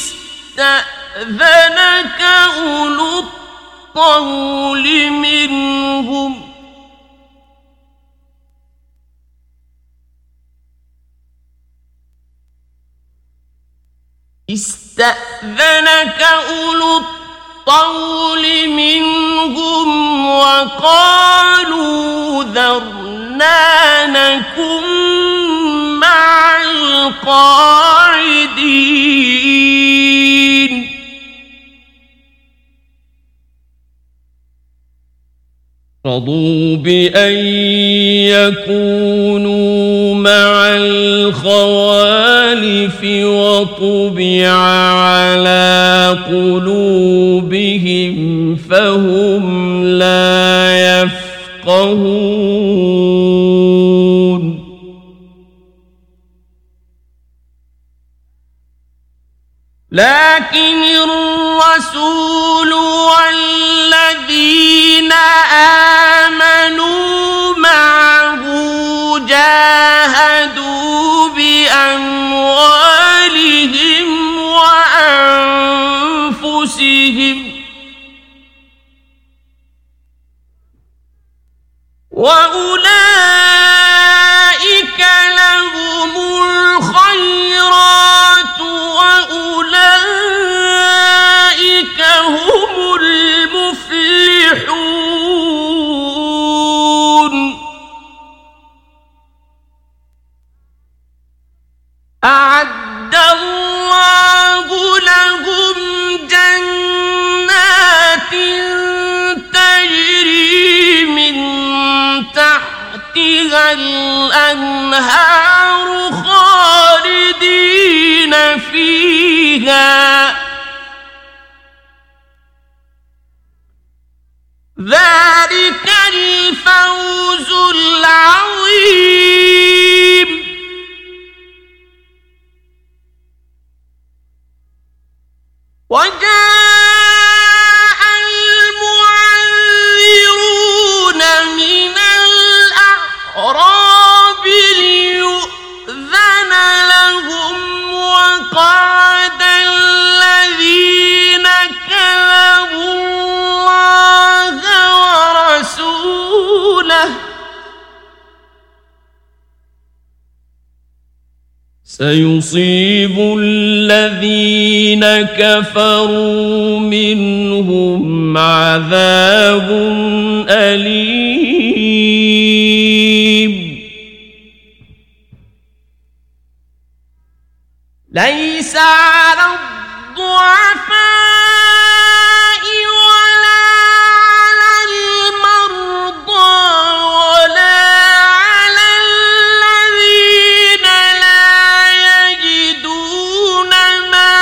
استأذنك أولو الطول منهم استأذنك أولو الطول منهم وقالوا ذرنا نكن مع القاعدين رضوا بأن يكونوا مع الخوالف وطبع على قلوبهم فهم لا يفقهون لكن الرسول والذين آمنوا معه جاهدوا وأولئك لهم الخيرات وأولئك هم المفلحون أعد الله لهم جنات تجري من تحتها الأنهار خالدين فيها ذلك الفوز العظيم وجاء المعذرون من الأعراب ليؤذن لهم وقعد الذين كذبوا الله ورسوله سيصيب الذين كفروا منهم عذاب أليم ليس على الضعفاء ولا على المرضى ولا على الذين لا يجدون ما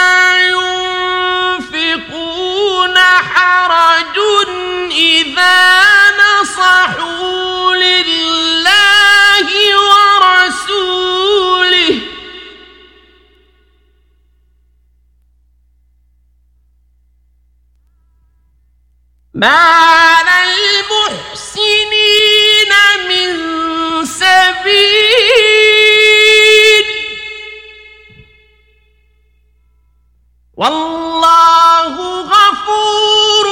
ينفقون حرج إذا نصحوا لله ورسوله ما على المحسنين من سبيل والله غفور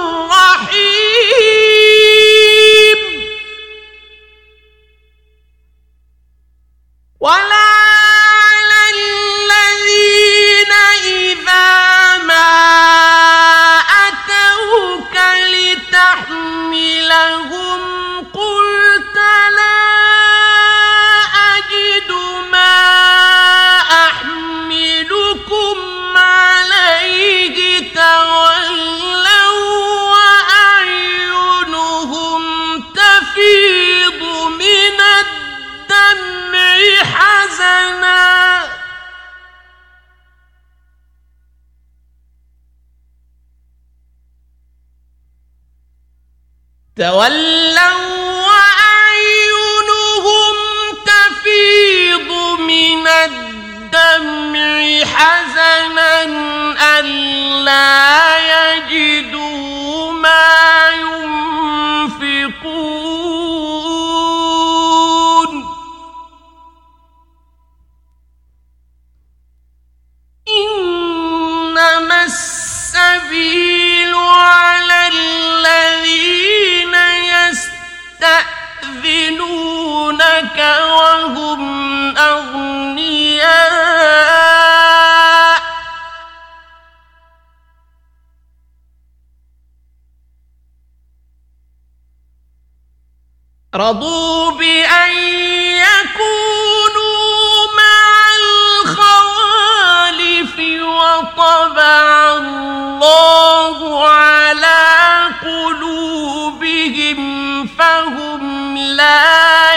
رحيم ولا على الذين إذا ما أتوك لتحملهم قلت لا أجد ما أحملكم عليه تولوا وأعينهم تفيض من الدمع حزنا تولوا وأعينهم تفيض من الدمع حزنا ألا يجدوا ما ينفقون إنما السبيل على الذين يستأذنونك وهم أغنياء رضوا بأن يكونوا مع الخوالف وطبع الله على قلوبهم فهم لا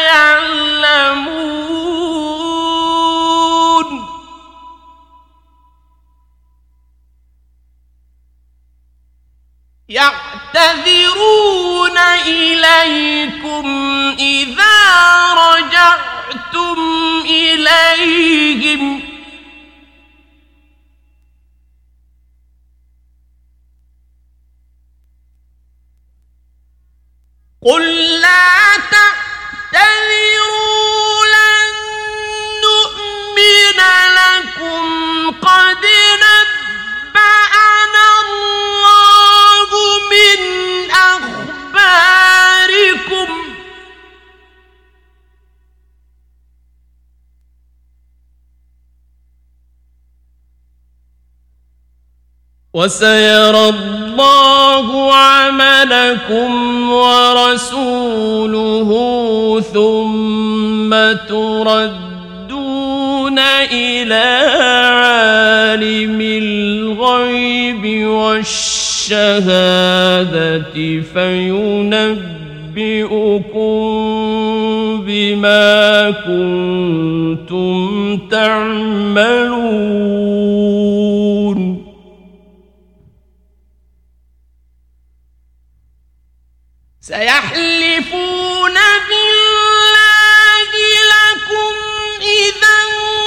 يعلمون يعتذرون إليكم إذا رجعتم إليهم قل لا تعتذروا لن نؤمن لكم قد نبأنا الله من أخباركم وسيرى الله عملكم ورسوله ثم تردون إلى عالم الغيب والشهادة فينبئكم بما كنتم تعملون سيحلفون بالله لكم إذا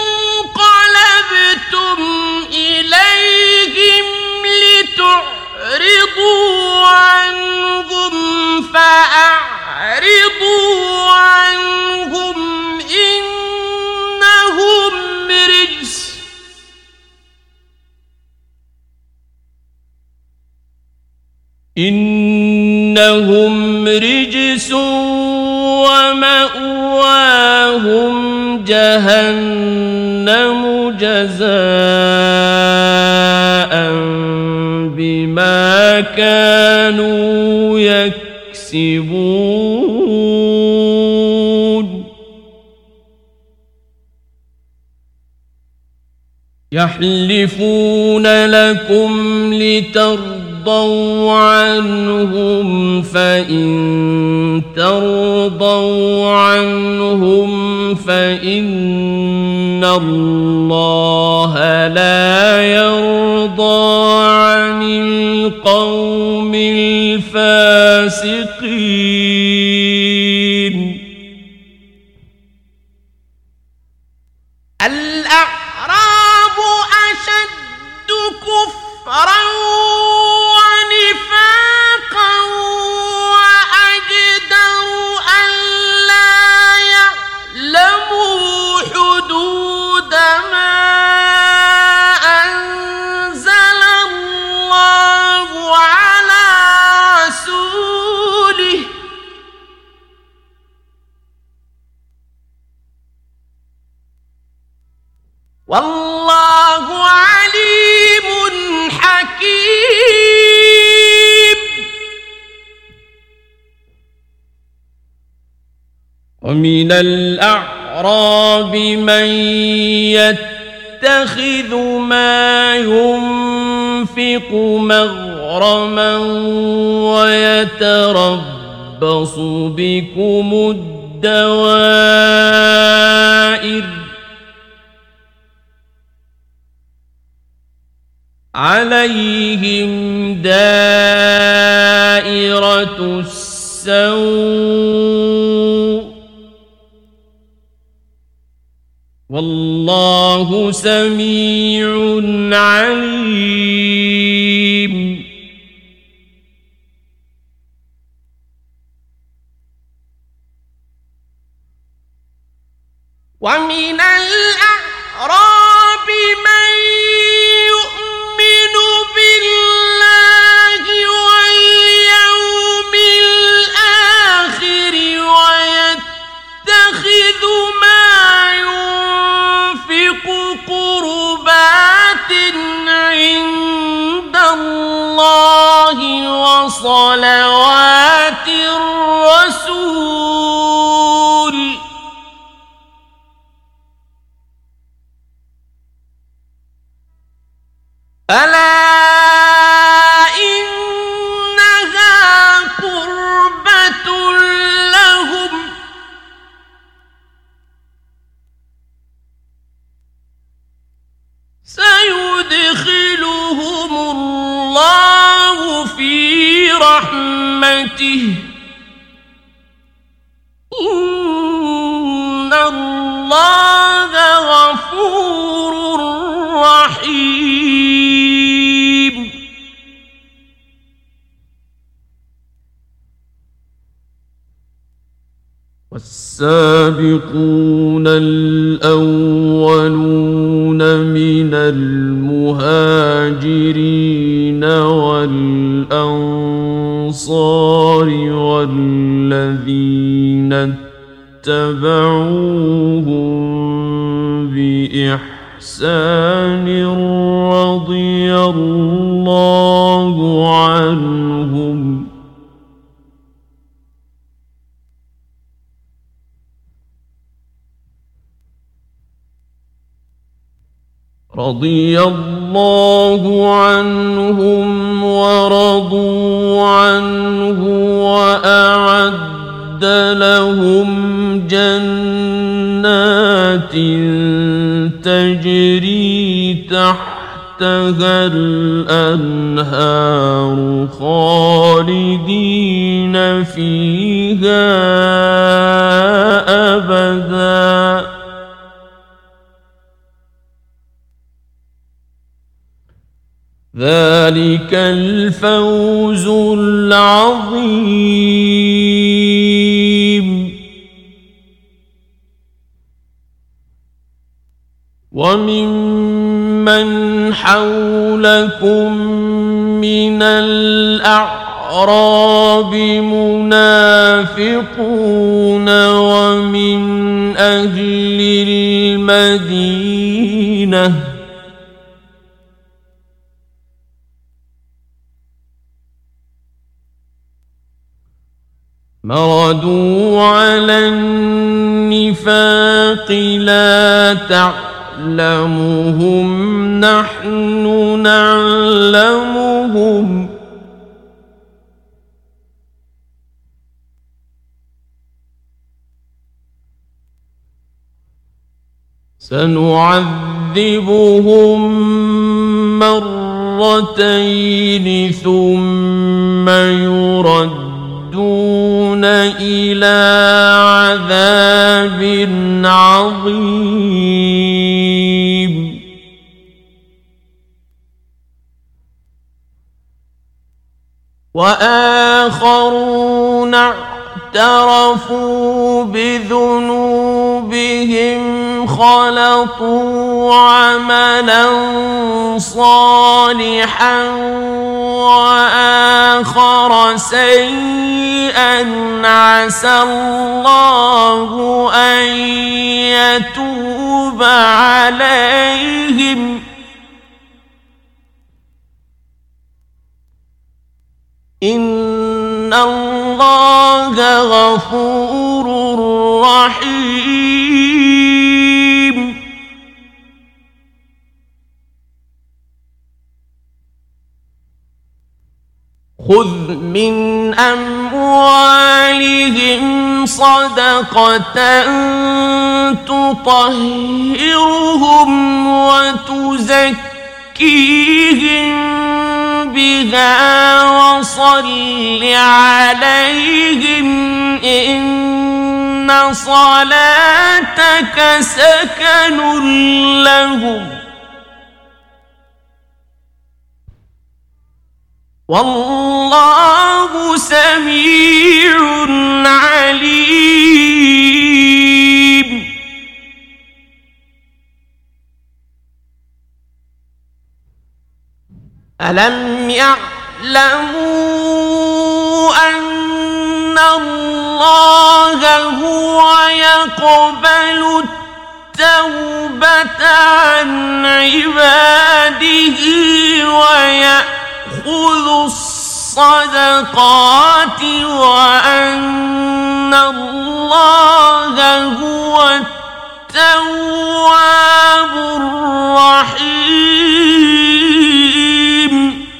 انقلبتم إليهم لتعرضوا عنهم فأعرضوا عنهم إنهم رجس إنهم رجس ومأواهم جهنم جزاء بما كانوا يكسبون يحلفون لكم لترضوا ترضوا عنهم فإن ترضوا عنهم فإن الله لا يرضى عن القوم الفاسقين الأعراب أشد كفرا والله عليم حكيم ومن الأعراب من يتخذ ما ينفق مغرما ويتربص بكم الدوائر عليهم دائرة السوء والله سميع عليم ومن الأعراب من وصلوات الرسول ألا إنها قربة لهم سيدخلهم الله في رحمته إن الله غفور رحيم والسابقون الأولون من المهاجرين والأنصار والذين اتبعوهم بإحسان رضي الله رضي الله عنهم ورضوا عنه وأعد لهم جنات تجري تحتها الأنهار خالدين فيها أبدا ذلك الفوز العظيم. وممن حولكم من الأعراب منافقون ومن أهل المدينة مردوا على النفاق لا تعلمهم نحن نعلمهم سنعذبهم مرتين ثم يرد دون إلى عذاب عظيم. وآخرون اعترفوا بذنوبهم خلطوا عملا صالحا وآخر سيئا عسى الله أن يتوب عليهم إن الله غفور رحيم. خذ من أموالهم صدقة تطهرهم وتزكيهم بها وصل عليهم إن صلاتك سكن لهم والله سميع عليم. ألم يعلموا أن الله هو يقبل التوبة عن عباده ويأخذ الصدقات وأن الله هو التواب الرحيم.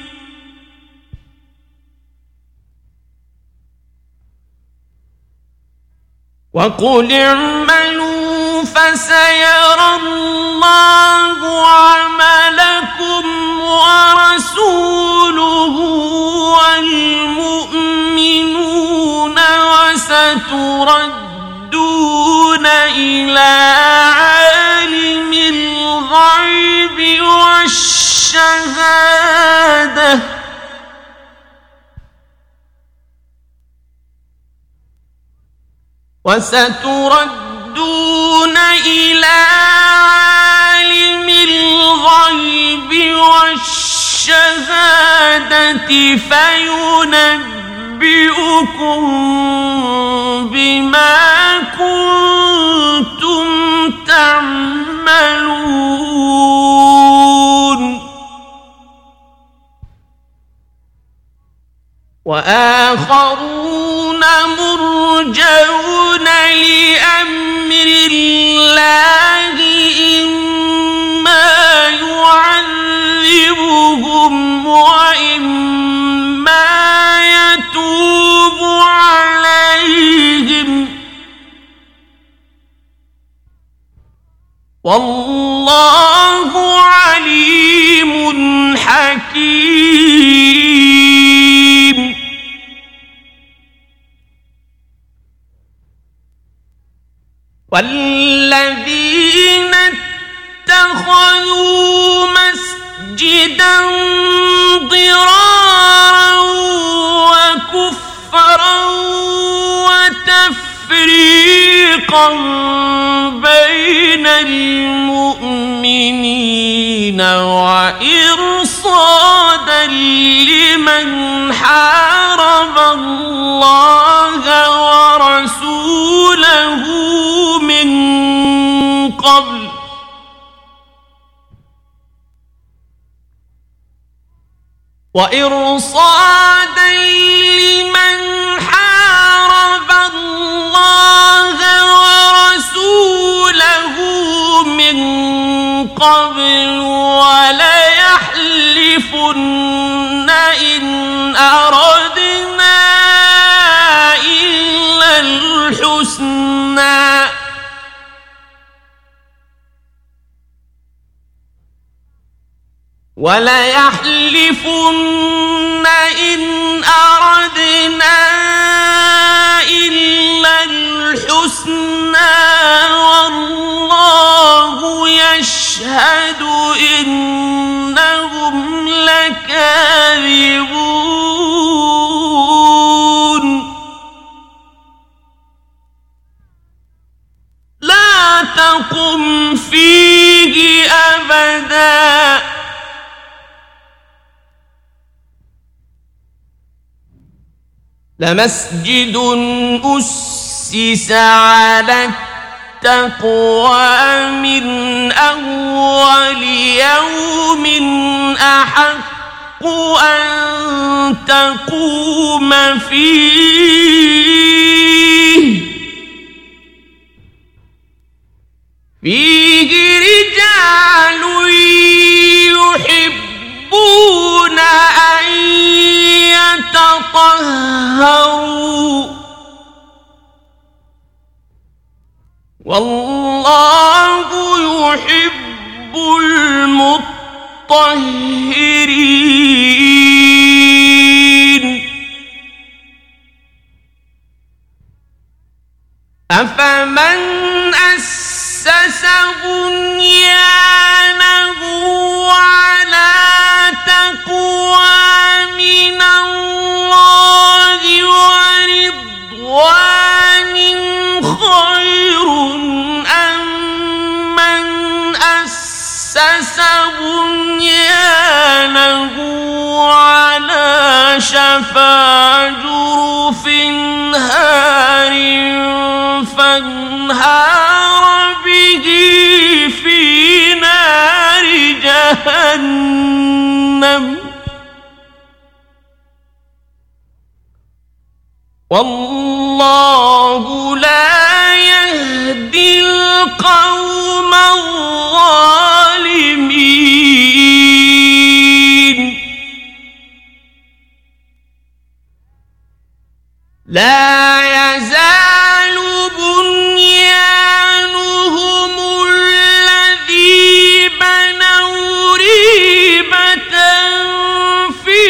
وقل اعملوا فسيرى الله عملكم ورسوله والمؤمنون وستردون إلى عالم الغيب والشهادة وستردون إلى عالم الغيب والشهادة فينبئكم بما كنتم تعملون. وآخرون مرجون لأمر الله إما وإما يتوب عليهم والله عليم حكيم. والذين اتخذوا مسجدا ضرارا وكفرا وتفريقا بين المؤمنين وإرصادا لمن حارب الله ورسوله من قبل وإرصادا لمن حارب الله ورسوله من قبل وليحلفن إن أردنا إلا الحسنى وليحلفن إن أردنا إلا الحسنى والله يشهد إنهم لكاذبون. لا تقم فيه أبداً لمسجد أسس على التقوى من أول يوم أحق أن تقوم فيه فيه رجال يحبون أن يتطهروا والله يحب المطهرين. أفمن أسس بنيانه على تقوى من الله ورضوان خير أم من أسس بنيانه على شفا جرف هار فانهار به في نار جهنم والله لا يهدي القوم الظالمين. لا يزال بنيانهم الذي بنوا ريبة في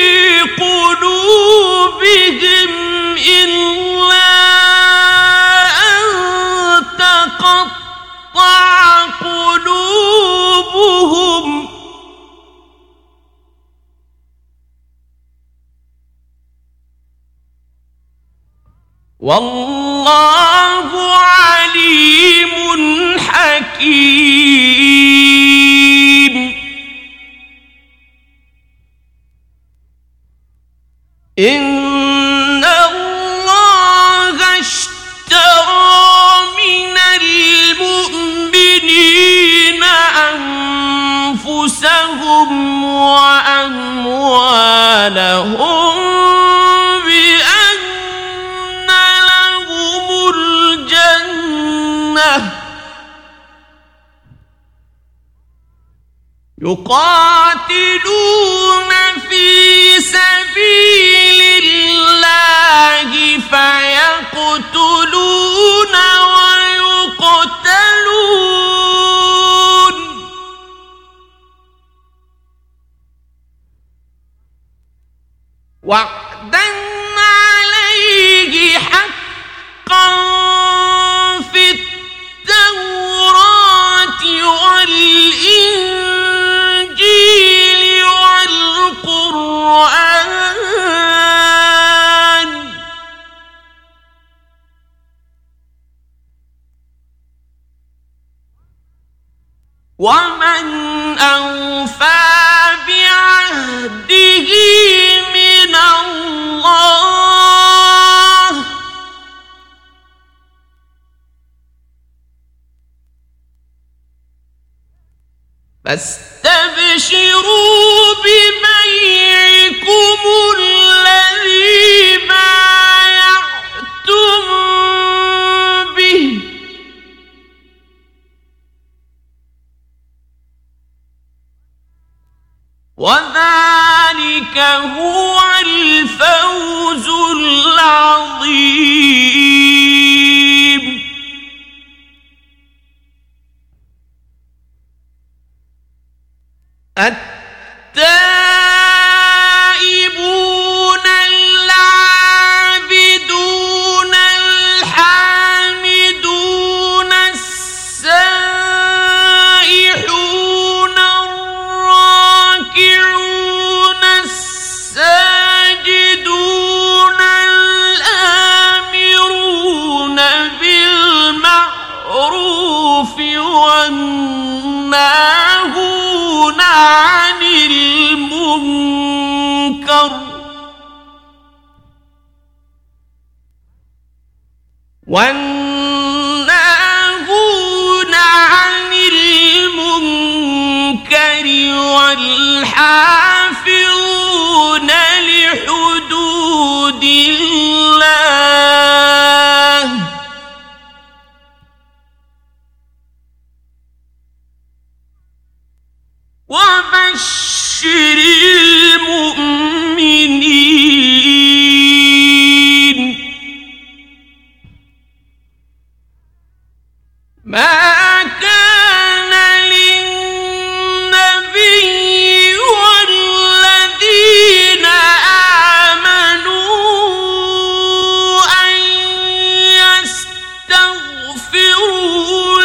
قلوبهم إلا أن تقطع قلوبهم والله عليم حكيم. إن الله اشترى من المؤمنين أنفسهم وأموالهم يقاتلون في سبيل الله فيقتلون ويقتلون وعدا عليه حقا في التوراة والإنجيل والقرآن ومن أوفى بعهده من الله فاستبشروا ببيعكم الذي بايعتم به وذلك هو الفوز العظيم. التائبون العابدون الحامدون السائحون الراكعون الساجدون الآمرون بالمعروف والناهون عن المنكر والناهون عن المنكر والحافظون لحدود الله وبشر المؤمنين. ما كان للنبي والذين آمنوا أن يستغفروا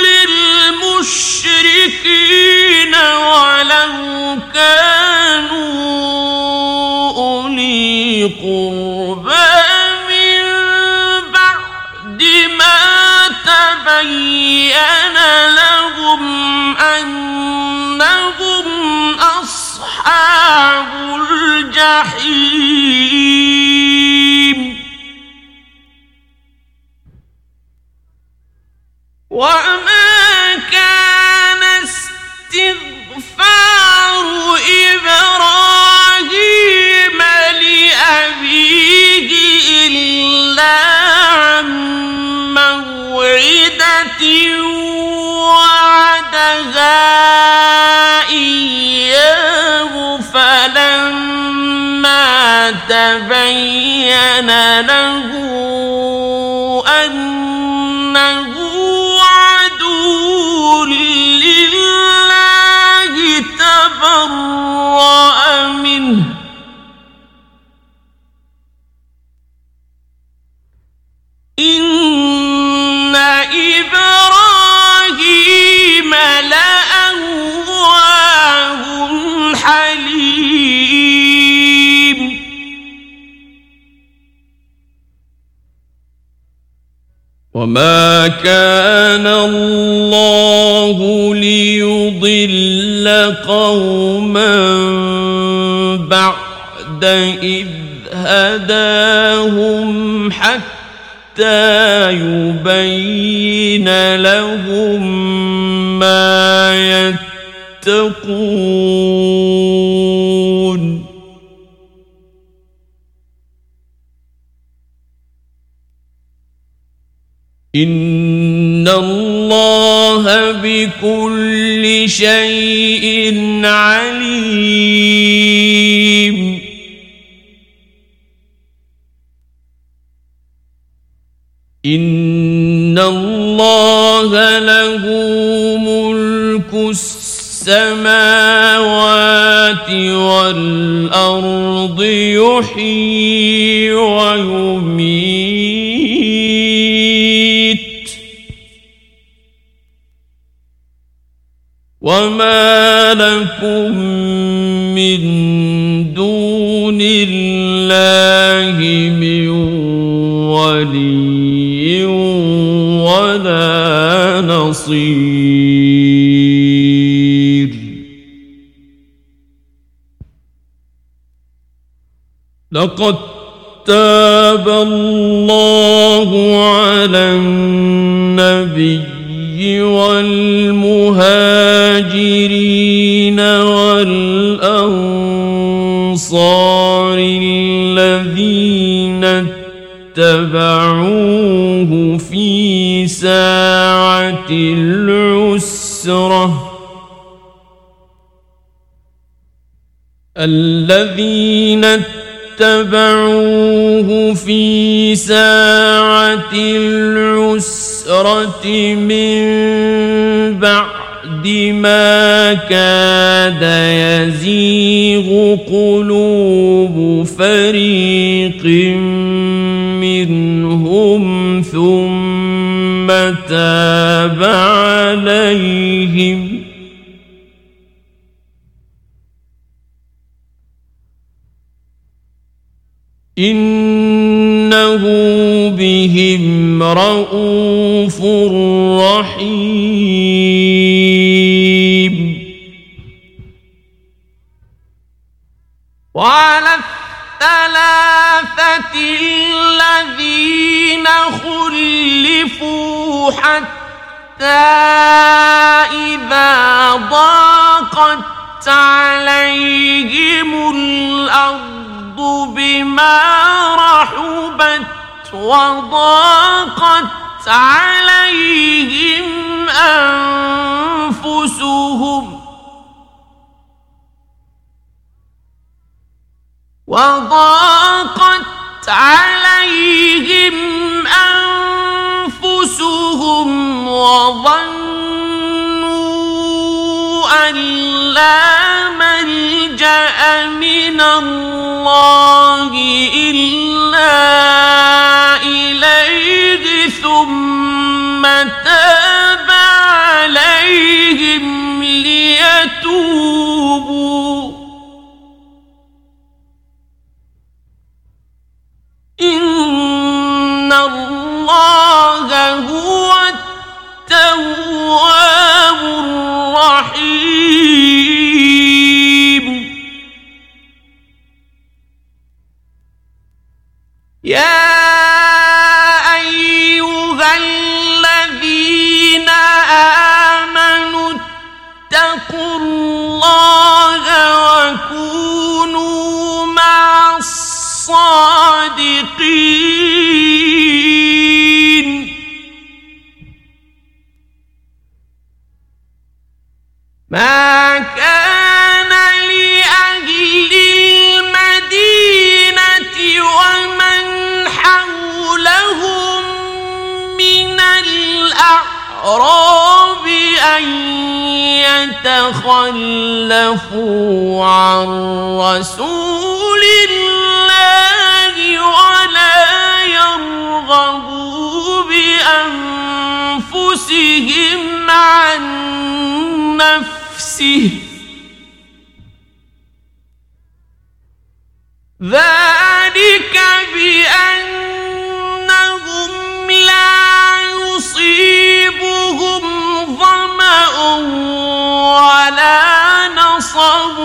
للمشركين ولو كانوا أولي قربى من بعد ما تبين لهم أنهم أصحاب الجحيم وما كان استغفار إبراهيم لأبيه إلا عن موعدة وعدها إياه فلما تبين له أنه عدو لله تبرأ منه إن إبراهيم لأواه حليم. وما كان الله ليضل قوما بعد إذ هداهم حتى يبين لهم ما يتقون إن الله بكل شيء عليم. إن الله له ملك السماوات والأرض يحيي ويميت وما لكم من دون الله من ولي ولا نصير لقد تاب الله على النبي والمهاجرين والأنصار الذين اتبعوه في ساعة العسرة الذين اتبعوه في ساعة العسرة من بعد ما كاد يزيغ قلوب فريق منهم ثم تاب عليهم إنه بهم رءوف رحيم وعلى الثلاثة الذين خلفوا حتى إذا ضاقت عليهم الأرض بما رحبت وضاقت عليهم أنفسهم وضاقت عليهم أنفسهم وظنوا أن لا ملجأ من الله إلا إليه ثم تاب عليهم ليتوبوا إن الله هو التواب الرحيم يا أيها الذين آمنوا اتقوا الله وكونوا مع الصادقين ما كان لأهل المدينة ومن حولهم من الأعراب أن يتخلفوا عن رسول الله ولا يرغبوا بأنفسهم عن نفسه ذلك بأنهم لا يصيبهم ظمأ ولا نصب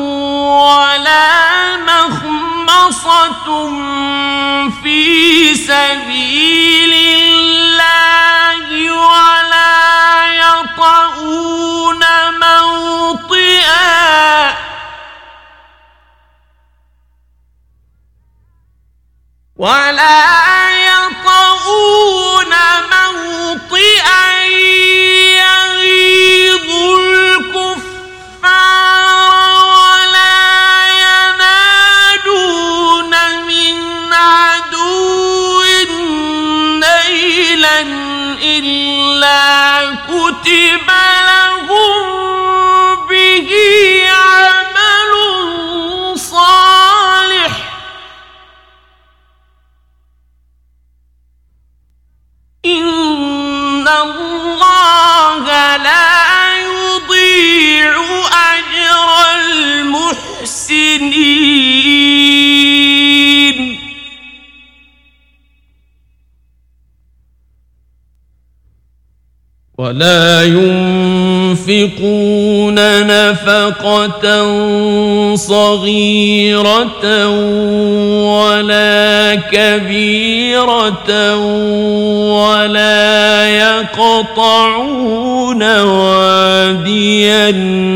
ولا مخمصة في سبيل الله ولا يطؤون موطئا ولا يطؤون موطئا يغيظ الكفار ولا ينالون من عدو كتب لهم به عمل صالح إن الله لا يضيع أجر المحسنين ولا ينفقون نفقة صغيرة ولا كبيرة ولا يقطعون واديا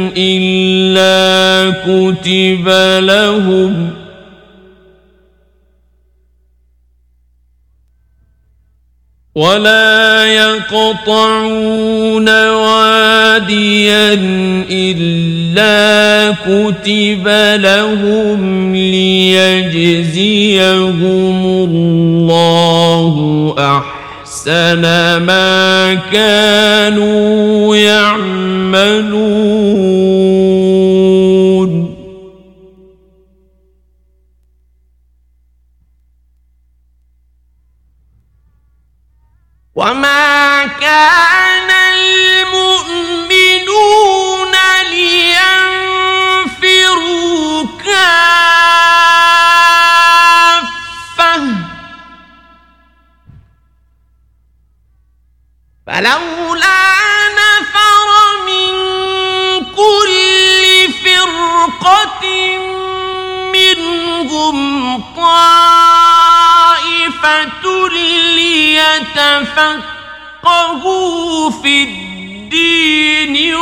إلا كتب لهم ولا يقطعون واديا إلا كتب لهم ليجزيهم الله أحسن ما كانوا يعملون وما كان المؤمنون لينفروا كافة فلولا نفر من كل فرقة منهم طائفة ليتفقهوا في الدين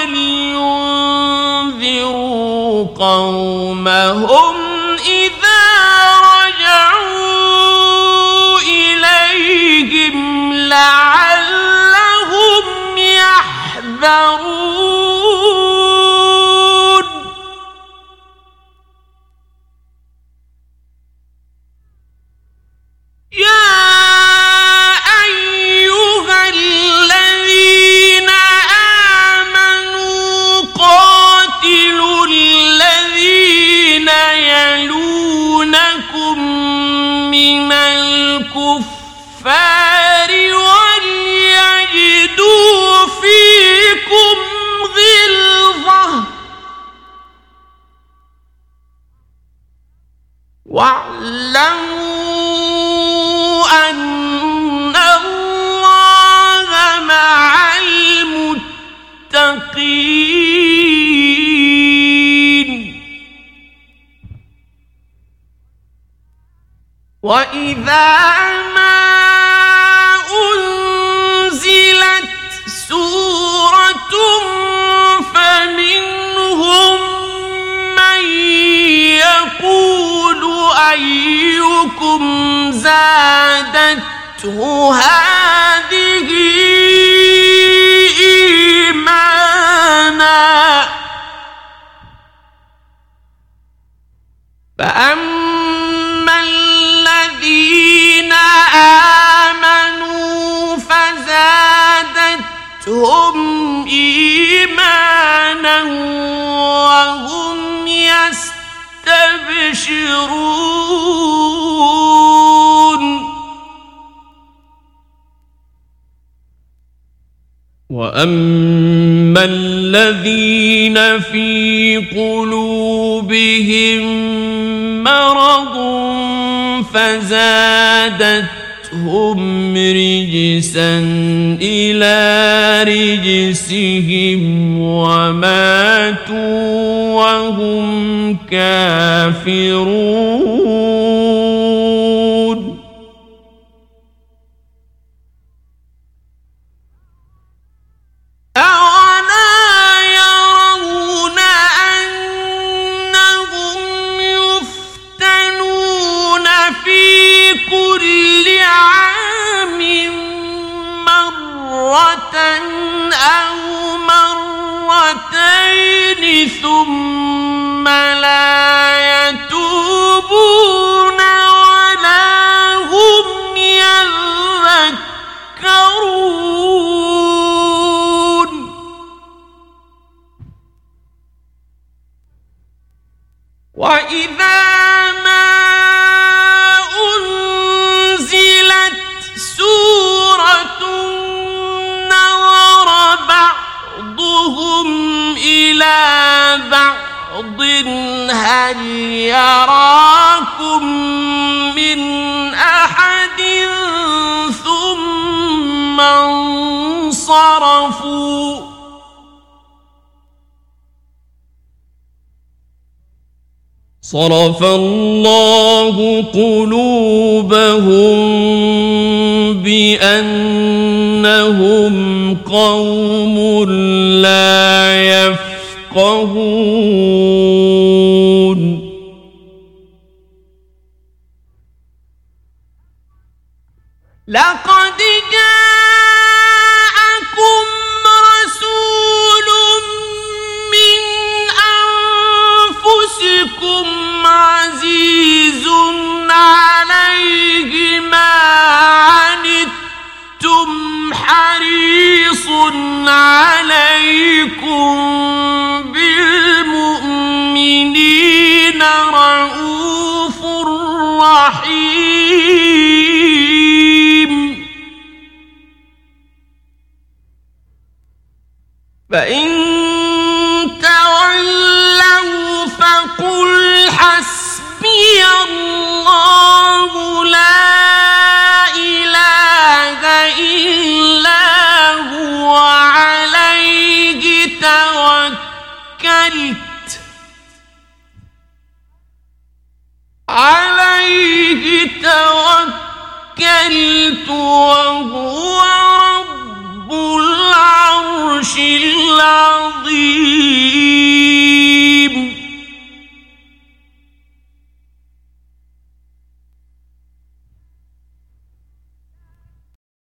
ولينذروا قومهم إذا رجعوا إليهم لعلهم يحذرون يا الكفار وليجدوا فيكم غلظة واعلموا أن الله مع المتقين وإذا ما أنزلت سورة فمنهم من يقول أيكم زادته هذه إيمانا فأما الذين آمنوا فزادتهم إيمانا وهم يستبشرون وأما الذين في قلوبهم مرض فزادتهم رجسا إلى رجسهم وماتوا وهم كافرون أو مرتين ثم لا يتوبون ولا هم يذكرون وإذا ما أنزلت سورة نظر بعضهم إلى بعض هل يراكم من أحد ثم انصرفوا صرف الله قلوبهم بأنهم قوم لا يفقهون لقد جاءكم رسول من أنفسكم عزيز عليه ما عنتم حريص عليكم بالمؤمنين رؤوف رحيم فإن تولوا فقل حسبي الله لا إله إلا هو عليه توكلت عليه توكلت